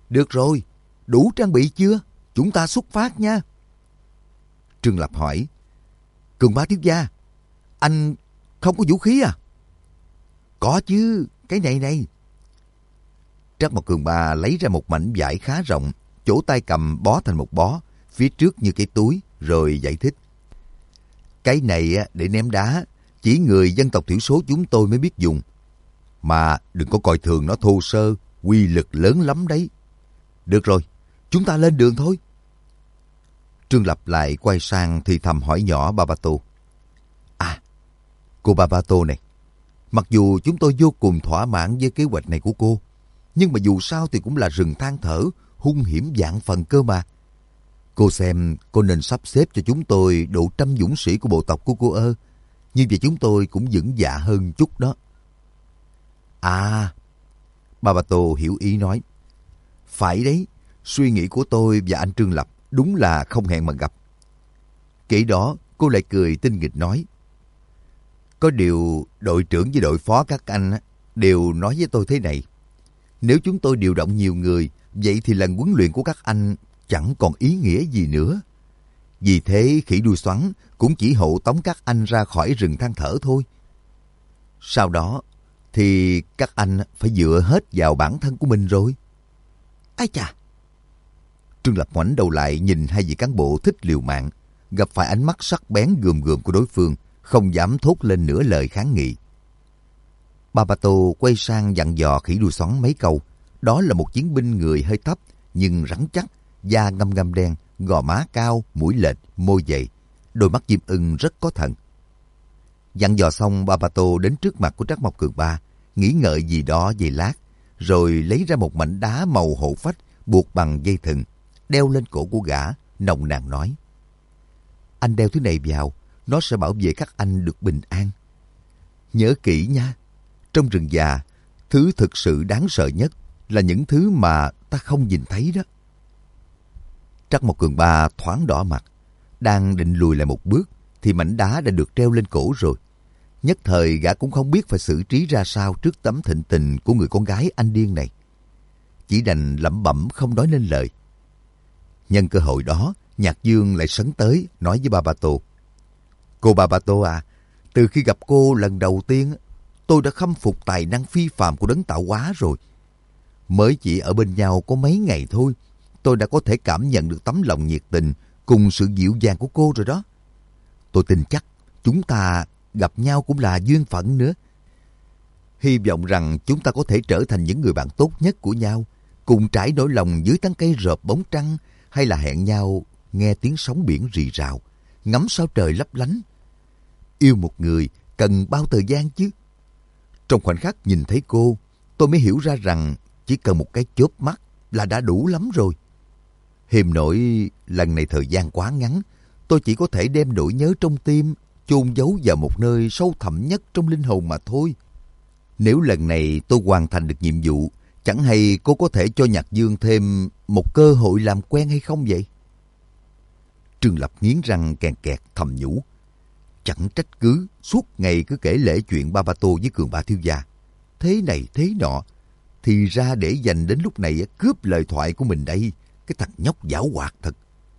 Được rồi, đủ trang bị chưa? Chúng ta xuất phát nha. Trương Lập hỏi, Cường Ba thiếu gia, anh không có vũ khí à? Có chứ, cái này này. Trắc Mộc Cường Ba lấy ra một mảnh vải khá rộng, chỗ tay cầm bó thành một bó, phía trước như cái túi, rồi giải thích. Cái này để ném đá, chỉ người dân tộc thiểu số chúng tôi mới biết dùng. Mà đừng có coi thường nó thô sơ, uy lực lớn lắm đấy. Được rồi, chúng ta lên đường thôi. Trương Lập lại quay sang thì thầm hỏi nhỏ Babato. À, cô Babato này, mặc dù chúng tôi vô cùng thỏa mãn với kế hoạch này của cô, nhưng mà dù sao thì cũng là rừng than thở, hung hiểm vạn phần cơ mà. Cô xem, cô nên sắp xếp cho chúng tôi độ trăm dũng sĩ của bộ tộc của cô ơ. Như vậy chúng tôi cũng vững dạ hơn chút đó. À, Babato hiểu ý nói. Phải đấy, suy nghĩ của tôi và anh Trương Lập đúng là không hẹn mà gặp. Kể đó, cô lại cười tinh nghịch nói. Có điều đội trưởng với đội phó các anh đều nói với tôi thế này. Nếu chúng tôi điều động nhiều người, vậy thì lần huấn luyện của các anh chẳng còn ý nghĩa gì nữa. Vì thế khỉ đuôi xoắn cũng chỉ hộ tống các anh ra khỏi rừng than thở thôi. Sau đó thì các anh phải dựa hết vào bản thân của mình rồi. Ái chà! Trương Lập ngoảnh đầu lại nhìn hai vị cán bộ thích liều mạng, gặp phải ánh mắt sắc bén gườm gườm của đối phương, không dám thốt lên nửa lời kháng nghị. Babato quay sang dặn dò khỉ đuôi xoắn mấy câu. Đó là một chiến binh người hơi thấp, nhưng rắn chắc, da ngăm ngăm đen, gò má cao, mũi lệch, môi dày, đôi mắt chim ưng rất có thần. Dặn dò xong, Babato đến trước mặt của Trắc Mộc Cường Ba, nghĩ ngợi gì đó giây lát, rồi lấy ra một mảnh đá màu hổ phách buộc bằng dây thừng, đeo lên cổ của gã, nồng nàn nói. Anh đeo thứ này vào, nó sẽ bảo vệ các anh được bình an. Nhớ kỹ nha, trong rừng già, thứ thực sự đáng sợ nhất là những thứ mà ta không nhìn thấy đó. Trắc Mộc Cường Ba thoáng đỏ mặt, đang định lùi lại một bước thì mảnh đá đã được treo lên cổ rồi. Nhất thời gã cũng không biết phải xử trí ra sao trước tấm thịnh tình của người con gái anh điên này. Chỉ đành lẩm bẩm không nói nên lời. Nhân cơ hội đó, Nhạc Dương lại sấn tới nói với Babato. Cô Babato à, từ khi gặp cô lần đầu tiên, tôi đã khâm phục tài năng phi phàm của đấng tạo hóa rồi. Mới chỉ ở bên nhau có mấy ngày thôi, tôi đã có thể cảm nhận được tấm lòng nhiệt tình cùng sự dịu dàng của cô rồi đó. Tôi tin chắc chúng ta gặp nhau cũng là duyên phận nữa. Hy vọng rằng chúng ta có thể trở thành những người bạn tốt nhất của nhau, cùng trải nỗi lòng dưới tán cây rợp bóng trăng, hay là hẹn nhau nghe tiếng sóng biển rì rào, ngắm sao trời lấp lánh. Yêu một người cần bao thời gian chứ. Trong khoảnh khắc nhìn thấy cô, tôi mới hiểu ra rằng chỉ cần một cái chớp mắt là đã đủ lắm rồi. Hiềm nỗi lần này thời gian quá ngắn, tôi chỉ có thể đem nỗi nhớ trong tim chôn giấu vào một nơi sâu thẳm nhất trong linh hồn mà thôi. Nếu lần này tôi hoàn thành được nhiệm vụ, chẳng hay cô có thể cho Nhạc Dương thêm một cơ hội làm quen hay không vậy? Trương Lập nghiến răng kèn kẹt thầm nhủ. Chẳng trách cứ suốt ngày cứ kể lể chuyện Babato với Cường Ba thiếu gia. Thế này thế nọ, thì ra để dành đến lúc này cướp lời thoại của mình đây. Cái thằng nhóc giảo hoạt thật.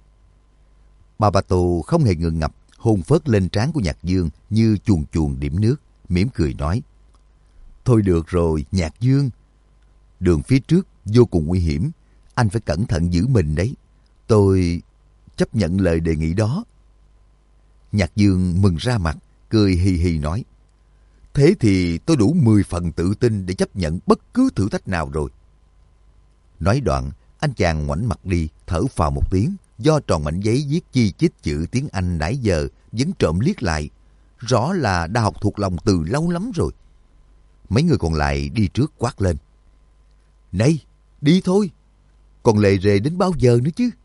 Babato không hề ngượng ngập, hôn phớt lên trán của Nhạc Dương như chuồn chuồn điểm nước, mỉm cười nói. Thôi được rồi, Nhạc Dương. Đường phía trước vô cùng nguy hiểm, anh phải cẩn thận giữ mình đấy. Tôi chấp nhận lời đề nghị đó. Nhạc Dương mừng ra mặt, cười hì hì nói. Thế thì tôi đủ mười phần tự tin để chấp nhận bất cứ thử thách nào rồi. Nói đoạn, anh chàng ngoảnh mặt đi, thở phào một tiếng, do tròn mảnh giấy viết chi chít chữ tiếng Anh nãy giờ vẫn trộm liếc lại. Rõ là đã học thuộc lòng từ lâu lắm rồi. Mấy người còn lại đi trước quát lên. Này, đi thôi. Còn lề rề đến bao giờ nữa chứ?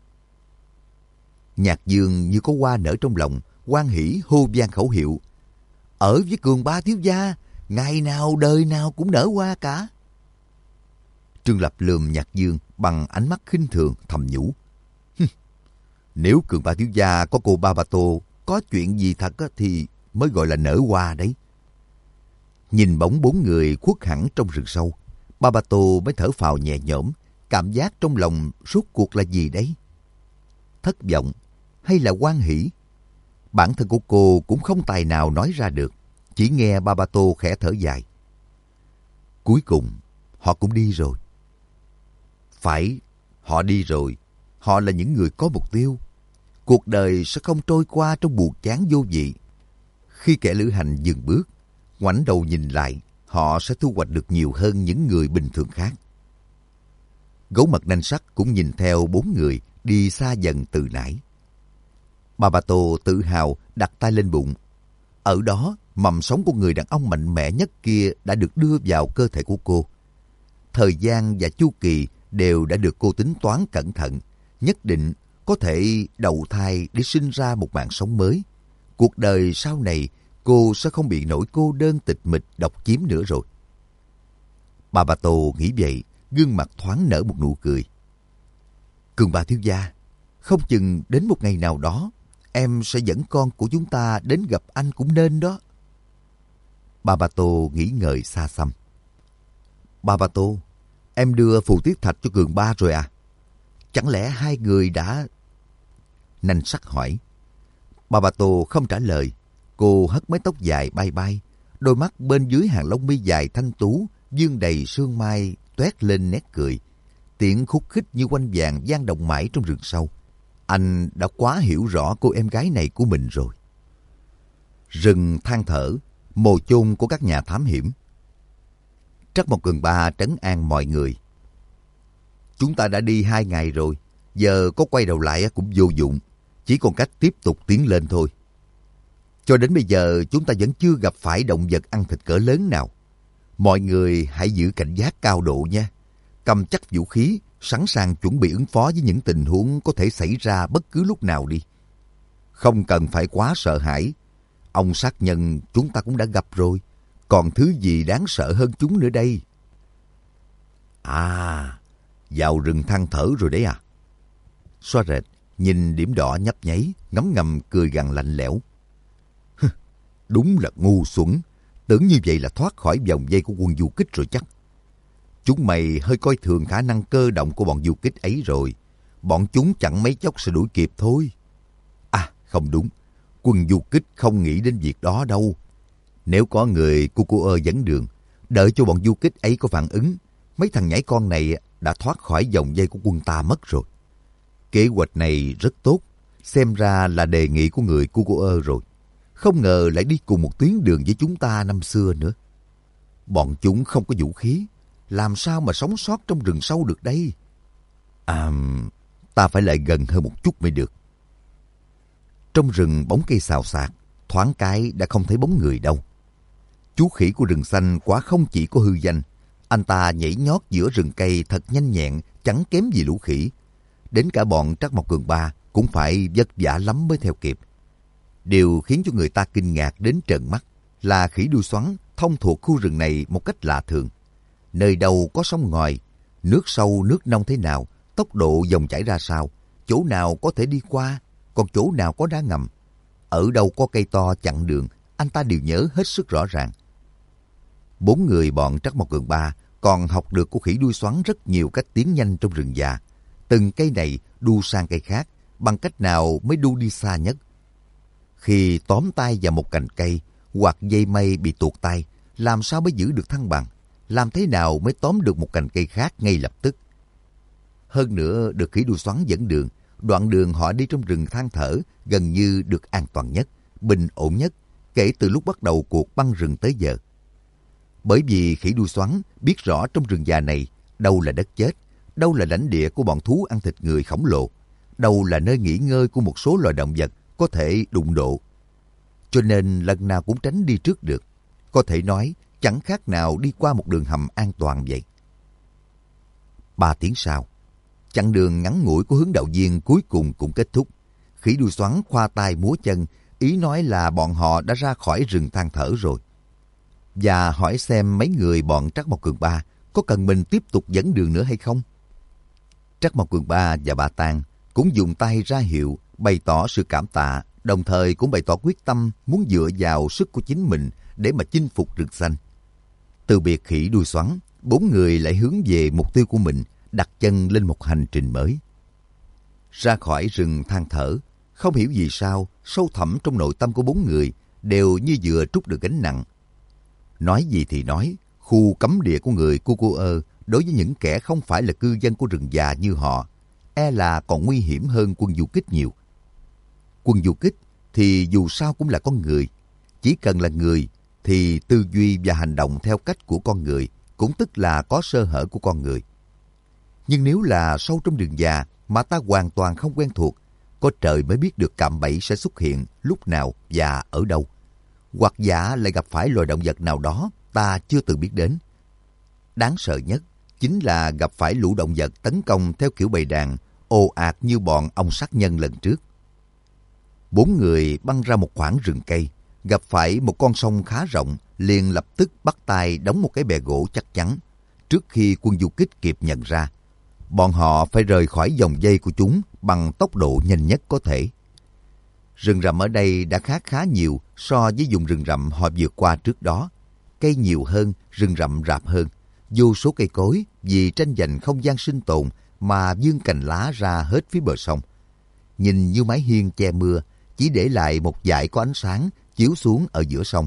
Nhạc Dương như có hoa nở trong lòng, hoan hỉ hô vang khẩu hiệu. Ở với Cường Ba thiếu gia, ngày nào đời nào cũng nở hoa cả. Trương Lập lườm Nhạc Dương bằng ánh mắt khinh thường thầm nhủ. Nếu Cường Ba thiếu gia có cô Babato có chuyện gì thật thì mới gọi là nở hoa đấy. Nhìn bóng bốn người khuất hẳn trong rừng sâu, Babato mới thở phào nhẹ nhõm, cảm giác trong lòng rốt cuộc là gì đấy? Thất vọng hay là hoan hỉ? Bản thân của cô cũng không tài nào nói ra được, chỉ nghe Barbato khẽ thở dài. Cuối cùng, họ cũng đi rồi. Phải, họ đi rồi. Họ là những người có mục tiêu. Cuộc đời sẽ không trôi qua trong buồn chán vô vị. Khi kẻ lữ hành dừng bước, ngoảnh đầu nhìn lại, họ sẽ thu hoạch được nhiều hơn những người bình thường khác. Gấu mặt nanh sắt cũng nhìn theo bốn người đi xa dần từ nãy. Barbato tự hào đặt tay lên bụng. Ở đó, mầm sống của người đàn ông mạnh mẽ nhất kia đã được đưa vào cơ thể của cô. Thời gian và chu kỳ đều đã được cô tính toán cẩn thận, nhất định có thể đậu thai để sinh ra một mạng sống mới. Cuộc đời sau này, cô sẽ không bị nỗi cô đơn tịch mịch độc chiếm nữa rồi. Barbato nghĩ vậy, gương mặt thoáng nở một nụ cười. Cường Ba thiếu gia, không chừng đến một ngày nào đó, em sẽ dẫn con của chúng ta đến gặp anh cũng nên đó. Barbato nghĩ ngợi xa xăm. Barbato, em đưa phù tiết thạch cho Cường Ba rồi à? Chẳng lẽ hai người đã... Nanh sắt hỏi. Barbato không trả lời. Cô hất mái tóc dài bay bay, đôi mắt bên dưới hàng lông mi dài thanh tú, dương đầy sương mai, toét lên nét cười. Tiếng khúc khích như quanh vàng vang động mãi trong rừng sâu. Anh đã quá hiểu rõ cô em gái này của mình rồi. Rừng than thở, mồ chôn của các nhà thám hiểm. Trắc Mộc Cường Ba trấn an mọi người. Chúng ta đã đi hai ngày rồi, giờ có quay đầu lại cũng vô dụng, chỉ còn cách tiếp tục tiến lên thôi. Cho đến bây giờ chúng ta vẫn chưa gặp phải động vật ăn thịt cỡ lớn nào. Mọi người hãy giữ cảnh giác cao độ nha. Cầm chắc vũ khí, sẵn sàng chuẩn bị ứng phó với những tình huống có thể xảy ra bất cứ lúc nào đi. Không cần phải quá sợ hãi. Ông sát nhân chúng ta cũng đã gặp rồi. Còn thứ gì đáng sợ hơn chúng nữa đây? À, vào rừng than thở rồi đấy à? Xoa rệt nhìn điểm đỏ nhấp nháy, ngấm ngầm cười gằn lạnh lẽo. Đúng là ngu xuẩn, tưởng như vậy là thoát khỏi vòng vây của quân du kích rồi chắc. Chúng mày hơi coi thường khả năng cơ động của bọn du kích ấy rồi. Bọn chúng chẳng mấy chốc sẽ đuổi kịp thôi. À, không đúng, quân du kích không nghĩ đến việc đó đâu. Nếu có người cu cu ơ dẫn đường, đợi cho bọn du kích ấy có phản ứng, mấy thằng nhảy con này đã thoát khỏi vòng vây của quân ta mất rồi. Kế hoạch này rất tốt, xem ra là đề nghị của người cu cu ơ rồi. Không ngờ lại đi cùng một tuyến đường với chúng ta năm xưa nữa. Bọn chúng không có vũ khí, làm sao mà sống sót trong rừng sâu được đây? À, ta phải lại gần hơn một chút mới được. Trong rừng bóng cây xào xạc, thoáng cái đã không thấy bóng người đâu. Chú khỉ của rừng xanh quá không chỉ có hư danh, anh ta nhảy nhót giữa rừng cây thật nhanh nhẹn, chẳng kém gì lũ khỉ. Đến cả bọn Trắc Mộc Cường Ba cũng phải vất vả lắm mới theo kịp. Điều khiến cho người ta kinh ngạc đến trợn mắt là khỉ đuôi xoắn thông thuộc khu rừng này một cách lạ thường. Nơi đâu có sông ngòi, nước sâu nước nông thế nào, tốc độ dòng chảy ra sao, chỗ nào có thể đi qua, còn chỗ nào có đá ngầm. Ở đâu có cây to chặn đường, anh ta đều nhớ hết sức rõ ràng. Bốn người bọn Trắc Mộc Cường Ba còn học được của khỉ đuôi xoắn rất nhiều cách tiến nhanh trong rừng già. Từng cây này đu sang cây khác, bằng cách nào mới đu đi xa nhất. Khi tóm tay vào một cành cây hoặc dây mây bị tuột tay, làm sao mới giữ được thăng bằng? Làm thế nào mới tóm được một cành cây khác ngay lập tức? Hơn nữa, được khỉ đuôi xoắn dẫn đường, đoạn đường họ đi trong rừng than thở gần như được an toàn nhất, bình ổn nhất kể từ lúc bắt đầu cuộc băng rừng tới giờ. Bởi vì khỉ đuôi xoắn biết rõ trong rừng già này đâu là đất chết, đâu là lãnh địa của bọn thú ăn thịt người khổng lồ, đâu là nơi nghỉ ngơi của một số loài động vật có thể đụng độ. Cho nên lần nào cũng tránh đi trước được. Có thể nói chẳng khác nào đi qua một đường hầm an toàn vậy. Ba tiếng sau, chặng đường ngắn ngủi của hướng đạo viên cuối cùng cũng kết thúc. Khỉ đuôi xoắn khoa tay múa chân, ý nói là bọn họ đã ra khỏi rừng than thở rồi. Và hỏi xem mấy người bọn Trắc Mộc Cường Ba có cần mình tiếp tục dẫn đường nữa hay không. Trắc Mộc Cường Ba và bà Tang cũng dùng tay ra hiệu, bày tỏ sự cảm tạ, đồng thời cũng bày tỏ quyết tâm muốn dựa vào sức của chính mình để mà chinh phục rừng xanh. Từ biệt khỉ đuôi xoắn, bốn người lại hướng về mục tiêu của mình, đặt chân lên một hành trình mới. Ra khỏi rừng than thở, không hiểu vì sao, sâu thẳm trong nội tâm của bốn người đều như vừa trút được gánh nặng. Nói gì thì nói, khu cấm địa của người Cucuơ đối với những kẻ không phải là cư dân của rừng già như họ, e là còn nguy hiểm hơn quân du kích nhiều. Quân du kích thì dù sao cũng là con người, chỉ cần là người thì tư duy và hành động theo cách của con người, cũng tức là có sơ hở của con người. Nhưng nếu là sâu trong rừng già mà ta hoàn toàn không quen thuộc, có trời mới biết được cạm bẫy sẽ xuất hiện lúc nào và ở đâu. Hoặc giả lại gặp phải loài động vật nào đó ta chưa từng biết đến. Đáng sợ nhất chính là gặp phải lũ động vật tấn công theo kiểu bầy đàn, ồ ạt như bọn ong sát nhân lần trước. Bốn người băng ra một khoảng rừng cây, gặp phải một con sông khá rộng, liền lập tức bắt tay đóng một cái bè gỗ chắc chắn. Trước khi quân du kích kịp nhận ra, bọn họ phải rời khỏi vòng dây của chúng bằng tốc độ nhanh nhất có thể. Rừng rậm ở đây đã khác khá nhiều so với vùng rừng rậm họ vượt qua trước đó. Cây nhiều hơn, rừng rậm rạp hơn. Vô số cây cối vì tranh giành không gian sinh tồn mà vươn cành lá ra hết phía bờ sông. Nhìn như mái hiên che mưa, chỉ để lại một dải có ánh sáng chiếu xuống ở giữa sông.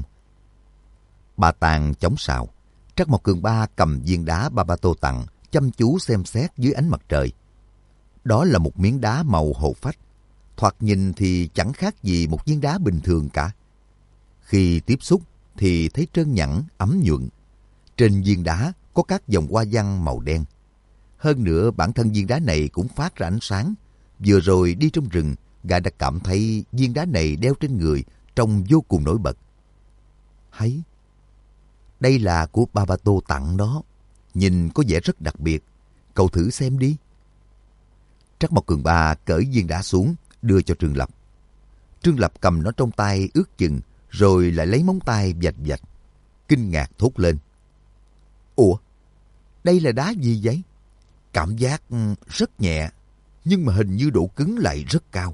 Ba Tàng chống sào, Trắc Mộc Cường Ba cầm viên đá ba ba tô tặng, chăm chú xem xét dưới ánh mặt trời. Đó là một miếng đá màu hổ phách, thoạt nhìn thì chẳng khác gì một viên đá bình thường cả. Khi tiếp xúc thì thấy trơn nhẵn, ấm nhuận. Trên viên đá có các dòng hoa văn màu đen. Hơn nữa bản thân viên đá này cũng phát ra ánh sáng. Vừa rồi đi trong rừng, gã đã cảm thấy viên đá này đeo trên người trông vô cùng nổi bật. Hay, đây là của ba ba tô tặng đó. Nhìn có vẻ rất đặc biệt. Cậu thử xem đi. Trắc Mộc Cường Ba cởi viên đá xuống, đưa cho Trương Lập. Trương Lập cầm nó trong tay ước chừng, rồi lại lấy móng tay vạch vạch. Kinh ngạc thốt lên. Ủa, đây là đá gì vậy? Cảm giác rất nhẹ, nhưng mà hình như độ cứng lại rất cao.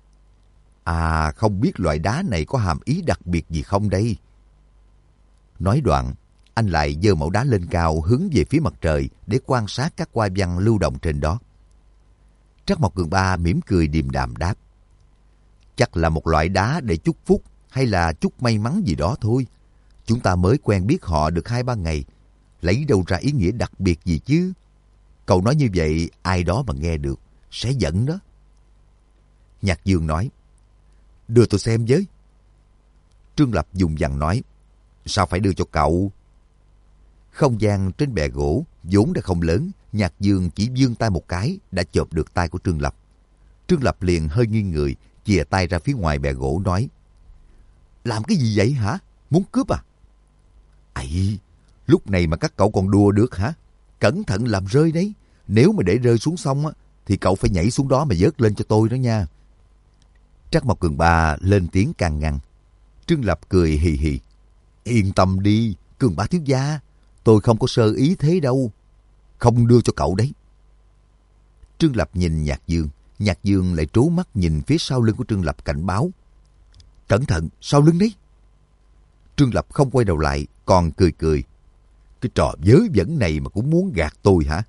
À, không biết loại đá này có hàm ý đặc biệt gì không đây? Nói đoạn, anh lại giơ mẩu đá lên cao hướng về phía mặt trời để quan sát các hoa văn lưu động trên đó. Trắc Mộc Cường Ba mỉm cười điềm đạm đáp. Chắc là một loại đá để chúc phúc hay là chúc may mắn gì đó thôi. Chúng ta mới quen biết họ được hai ba ngày, lấy đâu ra ý nghĩa đặc biệt gì chứ? Cậu nói như vậy ai đó mà nghe được sẽ giận đó. Nhạc Dương nói. Đưa tôi xem với. Trương Lập dùng dằng nói. Sao phải đưa cho cậu? Không gian trên bè gỗ vốn đã không lớn, Nhạc Dương chỉ vươn tay một cái đã chộp được tay của Trương Lập. Trương Lập liền hơi nghiêng người, chìa tay ra phía ngoài bè gỗ nói. Làm cái gì vậy hả? Muốn cướp à? Ây, lúc này mà các cậu còn đùa được hả? Cẩn thận làm rơi đấy. Nếu mà để rơi xuống sông á, thì cậu phải nhảy xuống đó mà vớt lên cho tôi đó nha. Trắc Mộc Cường Ba lên tiếng can ngăn. Trương Lập cười hì hì. Yên tâm đi, Cường Ba thiếu gia, tôi không có sơ ý thế đâu. Không đưa cho cậu đấy. Trương Lập nhìn Nhạc Dương. Nhạc Dương lại trố mắt nhìn phía sau lưng của Trương Lập cảnh báo. Cẩn thận, sau lưng đấy. Trương Lập không quay đầu lại, còn cười cười. Cái trò vớ vẩn này mà cũng muốn gạt tôi hả?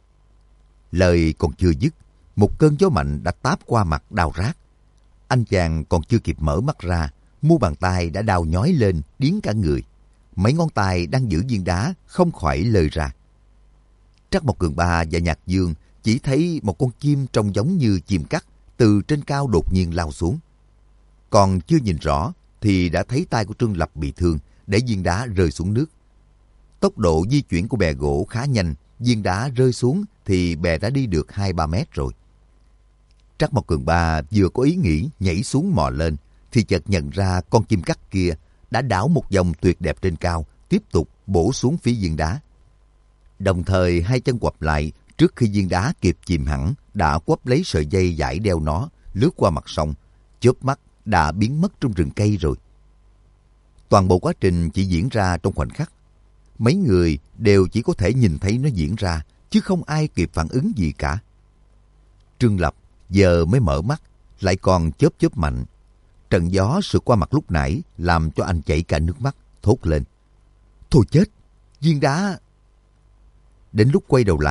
Lời còn chưa dứt, một cơn gió mạnh đã táp qua mặt đau rát. Anh chàng còn chưa kịp mở mắt ra, mu bàn tay đã đau nhói lên, điếng cả người. Mấy ngón tay đang giữ viên đá không khỏi lơi ra. Trắc Mộc Cường Ba và Nhạc Dương chỉ thấy một con chim trông giống như chim cắt từ trên cao đột nhiên lao xuống. Còn chưa nhìn rõ thì đã thấy tay của Trương Lập bị thương, để viên đá rơi xuống nước. Tốc độ di chuyển của bè gỗ khá nhanh, viên đá rơi xuống thì bè đã đi được hai ba mét rồi. Trắc Mộc Cường Ba vừa có ý nghĩ nhảy xuống mò lên, thì chợt nhận ra con chim cắt kia đã đảo một vòng tuyệt đẹp trên cao, tiếp tục bổ xuống phía viên đá. Đồng thời hai chân quặp lại, trước khi viên đá kịp chìm hẳn, đã quắp lấy sợi dây dải đeo nó, lướt qua mặt sông, chớp mắt đã biến mất trong rừng cây rồi. Toàn bộ quá trình chỉ diễn ra trong khoảnh khắc. Mấy người đều chỉ có thể nhìn thấy nó diễn ra, chứ không ai kịp phản ứng gì cả. Trương Lập giờ mới mở mắt, lại còn chớp chớp mạnh. Trận gió sượt qua mặt lúc nãy làm cho anh chảy cả nước mắt, thốt lên. Thôi chết, viên đá... Đến lúc quay đầu lại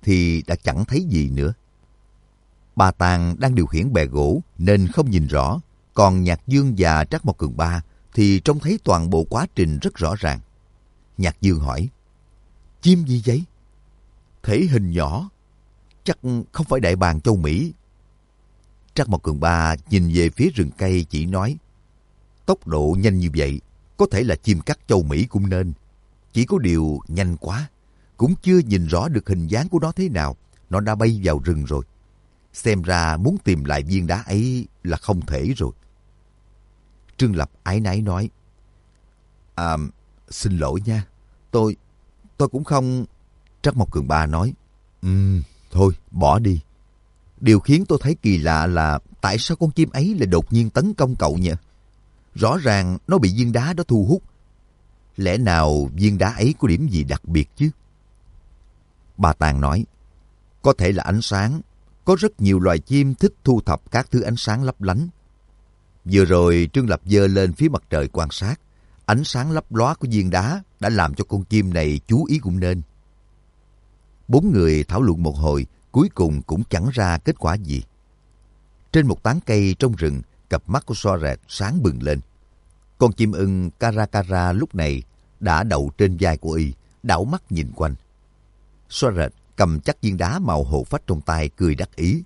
thì đã chẳng thấy gì nữa. Ba Tàng đang điều khiển bè gỗ nên không nhìn rõ, còn Nhạc Dương và Trác Mộc Cường Ba thì trông thấy toàn bộ quá trình rất rõ ràng. Nhạc Dương hỏi, chim gì vậy? Thể hình nhỏ, chắc không phải đại bàng châu Mỹ. Trác Mộc Cường Ba nhìn về phía rừng cây chỉ nói, tốc độ nhanh như vậy, có thể là chim cắt châu Mỹ cũng nên. Chỉ có điều nhanh quá, cũng chưa nhìn rõ được hình dáng của nó thế nào, nó đã bay vào rừng rồi. Xem ra muốn tìm lại viên đá ấy là không thể rồi. Trương Lập áy náy nói, À, xin lỗi nha, tôi, tôi cũng không... Trác Mộc Cường Ba nói, Ừm, thôi, bỏ đi. Điều khiến tôi thấy kỳ lạ là tại sao con chim ấy lại đột nhiên tấn công cậu nhỉ? Rõ ràng nó bị viên đá đó thu hút. Lẽ nào viên đá ấy có điểm gì đặc biệt chứ? Ba Tàng nói, có thể là ánh sáng. Có rất nhiều loài chim thích thu thập các thứ ánh sáng lấp lánh. Vừa rồi Trương Lập giơ lên phía mặt trời quan sát. Ánh sáng lấp lóa của viên đá đã làm cho con chim này chú ý cũng nên. Bốn người thảo luận một hồi, cuối cùng cũng chẳng ra kết quả gì. Trên một tán cây trong rừng, cặp mắt của Soaret sáng bừng lên. Con chim ưng Caracara lúc này đã đậu trên vai của y, đảo mắt nhìn quanh. Soaret cầm chắc viên đá màu hồ phách trong tay, cười đắc ý.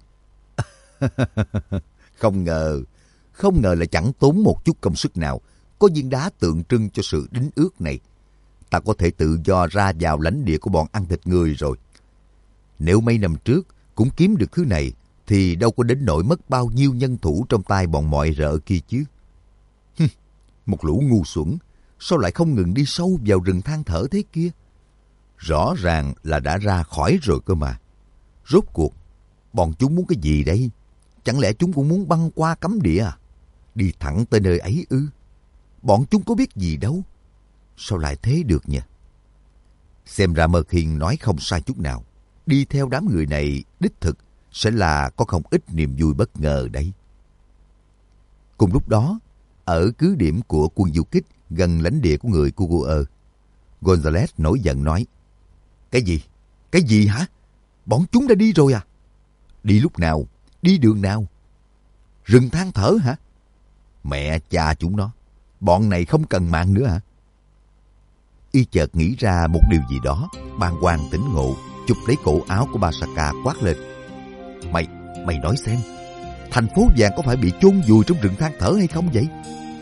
Không ngờ, không ngờ là chẳng tốn một chút công sức nào, có viên đá tượng trưng cho sự đính ước này. Ta có thể tự do ra vào lãnh địa của bọn ăn thịt người rồi. Nếu mấy năm trước cũng kiếm được thứ này, thì đâu có đến nỗi mất bao nhiêu nhân thủ trong tay bọn mọi rợ kia chứ. Một lũ ngu xuẩn, sao lại không ngừng đi sâu vào rừng than thở thế kia? Rõ ràng là đã ra khỏi rồi cơ mà. Rốt cuộc, bọn chúng muốn cái gì đây? Chẳng lẽ chúng cũng muốn băng qua cấm địa à? Đi thẳng tới nơi ấy ư? Bọn chúng có biết gì đâu. Sao lại thế được nhỉ? Xem ra Mơ Khiên nói không sai chút nào. Đi theo đám người này đích thực sẽ là có không ít niềm vui bất ngờ đấy. Cùng lúc đó, ở cứ điểm của quân du kích gần lãnh địa của người Kuguơ, Gonzales nổi giận nói, Cái gì? Cái gì hả? Bọn chúng đã đi rồi à? Đi lúc nào? Đi đường nào? Rừng than thở hả? Mẹ cha chúng nó, bọn này không cần mạng nữa hả? Y chợt nghĩ ra một điều gì đó, bàng hoàng tỉnh ngộ, chụp lấy cổ áo của Basaka quát lên. Mày, mày nói xem, thành phố vàng có phải bị chôn vùi trong rừng than thở hay không vậy?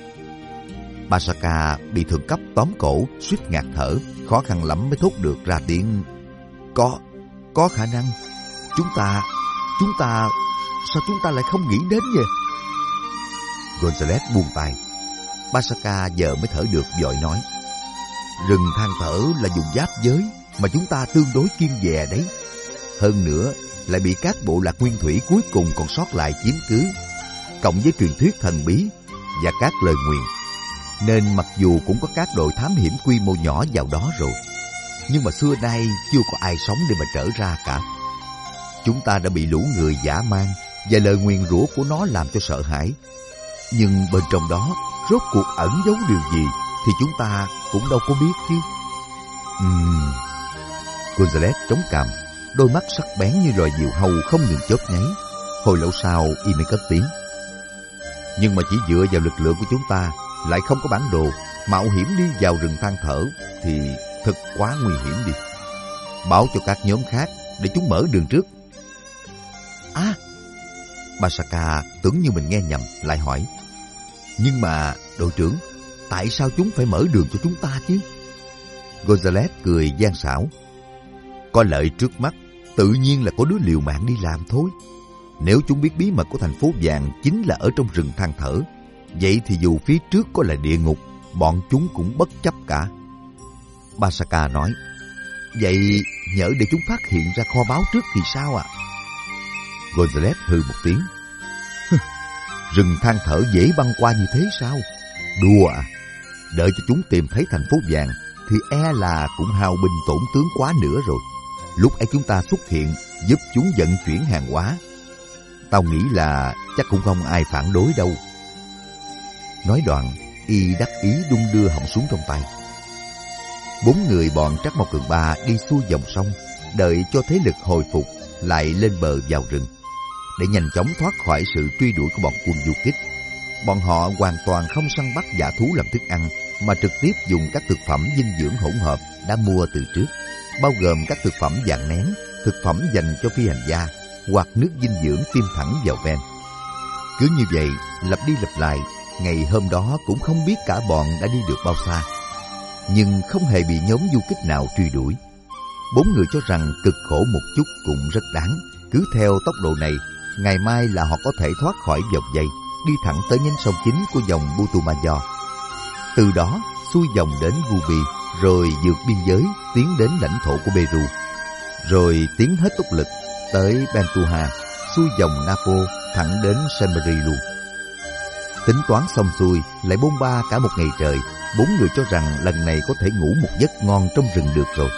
Basaka bị thượng cấp tóm cổ, suýt ngạt thở, khó khăn lắm mới thốt được ra tiếng. Có, có khả năng. Chúng ta, chúng ta, sao chúng ta lại không nghĩ đến vậy? Gonzales buông tay. Basaka giờ mới thở được, vội nói. Rừng than thở là vùng giáp giới mà chúng ta tương đối kiêng dè đấy. Hơn nữa, lại bị các bộ lạc nguyên thủy cuối cùng còn sót lại chiếm cứ, cộng với truyền thuyết thần bí và các lời nguyền. Nên mặc dù cũng có các đội thám hiểm quy mô nhỏ vào đó rồi, nhưng mà xưa nay chưa có ai sống để mà trở ra cả. Chúng ta đã bị lũ người dã man và lời nguyền rủa của nó làm cho sợ hãi. Nhưng bên trong đó rốt cuộc ẩn giấu điều gì thì chúng ta cũng đâu có biết chứ. Ừm... Gonzales chống cằm, đôi mắt sắc bén như loài diều hâu không ngừng chớp nháy. Hồi lâu sau y mới cất tiếng. Nhưng mà chỉ dựa vào lực lượng của chúng ta, lại không có bản đồ, mạo hiểm đi vào rừng than thở thì thật quá nguy hiểm đi. Báo cho các nhóm khác để chúng mở đường trước. À, Basaka tưởng như mình nghe nhầm, lại hỏi. Nhưng mà đội trưởng, tại sao chúng phải mở đường cho chúng ta chứ? Gonzales cười gian xảo. Có lợi trước mắt, tự nhiên là có đứa liều mạng đi làm thôi. Nếu chúng biết bí mật của thành phố vàng chính là ở trong rừng than thở, vậy thì dù phía trước có là địa ngục, bọn chúng cũng bất chấp cả. Basaka nói. Vậy nhỡ để chúng phát hiện ra kho báu trước thì sao ạ? À? Gonzales hừ một tiếng. Rừng than thở dễ băng qua như thế sao? Đùa à? Đợi cho chúng tìm thấy thành phố vàng thì e là cũng hao binh tổn tướng quá nữa rồi. Lúc ấy chúng ta xuất hiện giúp chúng vận chuyển hàng hóa. Tao nghĩ là chắc cũng không ai phản đối đâu. Nói đoạn, y đắc ý đung đưa họng súng trong tay. Bốn người bọn Trác Mộc Cường Ba đi xuôi dòng sông, đợi cho thế lực hồi phục lại lên bờ vào rừng. Để nhanh chóng thoát khỏi sự truy đuổi của bọn quân du kích, bọn họ hoàn toàn không săn bắt dã thú làm thức ăn, mà trực tiếp dùng các thực phẩm dinh dưỡng hỗn hợp đã mua từ trước, bao gồm các thực phẩm dạng nén, thực phẩm dành cho phi hành gia hoặc nước dinh dưỡng tiêm thẳng vào ven. Cứ như vậy, lặp đi lặp lại, ngày hôm đó cũng không biết cả bọn đã đi được bao xa, nhưng không hề bị nhóm du kích nào truy đuổi. Bốn người cho rằng cực khổ một chút cũng rất đáng. Cứ theo tốc độ này, ngày mai là họ có thể thoát khỏi vòng dây, đi thẳng tới nhánh sông chính của dòng Putumayo. Từ đó, xuôi dòng đến Gubi, rồi vượt biên giới tiến đến lãnh thổ của Peru, rồi tiến hết tốc lực tới Bentuha, xuôi dòng Napo thẳng đến Semeri luôn. Tính toán xong xuôi, lại bôn ba cả một ngày trời, bốn người cho rằng lần này có thể ngủ một giấc ngon trong rừng được rồi.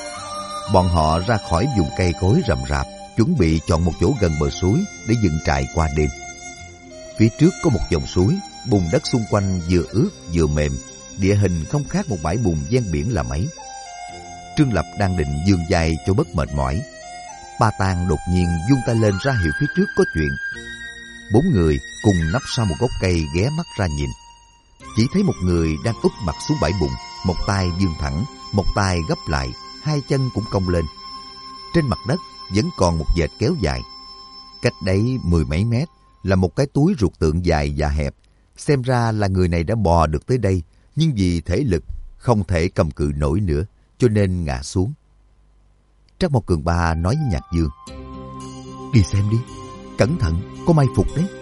Bọn họ ra khỏi vùng cây cối rậm rạp, chuẩn bị chọn một chỗ gần bờ suối để dựng trại qua đêm. Phía trước có một dòng suối, bùn đất xung quanh vừa ướt vừa mềm, địa hình không khác một bãi bùn ven biển là mấy. Trương Lập đang định vươn vai cho bớt mệt mỏi, Ba Tàng đột nhiên vung tay lên ra hiệu phía trước có chuyện. Bốn người cùng nấp sau một gốc cây ghé mắt ra nhìn. Chỉ thấy một người đang úp mặt xuống bãi bùn, một tay vươn thẳng, một tay gấp lại, hai chân cũng cong lên. Trên mặt đất vẫn còn một vệt kéo dài. Cách đấy mười mấy mét là một cái túi ruột tượng dài và hẹp. Xem ra là người này đã bò được tới đây, nhưng vì thể lực không thể cầm cự nổi nữa, cho nên ngã xuống. Trác Mộc Cường Ba nói với Nhạc Dương: "Đi xem đi, cẩn thận, có mai phục đấy."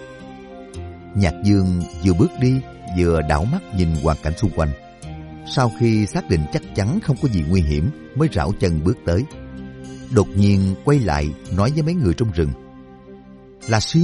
Nhạc Dương vừa bước đi, vừa đảo mắt nhìn hoàn cảnh xung quanh. Sau khi xác định chắc chắn không có gì nguy hiểm, mới rảo chân bước tới. Đột nhiên quay lại nói với mấy người trong rừng: "Là Xuyên."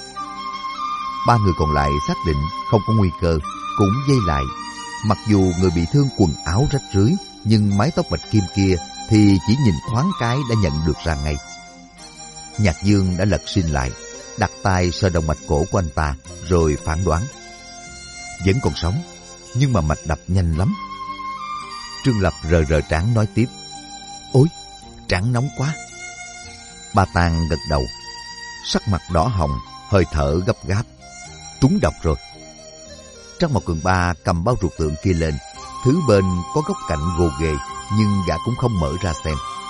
Ba người còn lại xác định không có nguy cơ, cũng dây lại. Mặc dù người bị thương quần áo rách rưới, nhưng mái tóc bạch kim kia thì chỉ nhìn thoáng cái đã nhận được ra ngay. Nhạc Dương đã lật Xin lại, đặt tay sờ động mạch cổ của anh ta, rồi phán đoán: "Vẫn còn sống, nhưng mà mạch đập nhanh lắm." Trương Lập rờ rờ trán nói tiếp: "Ôi, trán nóng quá." Ba Tàng gật đầu, sắc mặt đỏ hồng, hơi thở gấp gáp: "Trúng độc rồi." Trác Mộc Cường Ba cầm bao ruột tượng kia lên, thứ bên có góc cạnh gồ ghề, nhưng gã cũng không mở ra xem.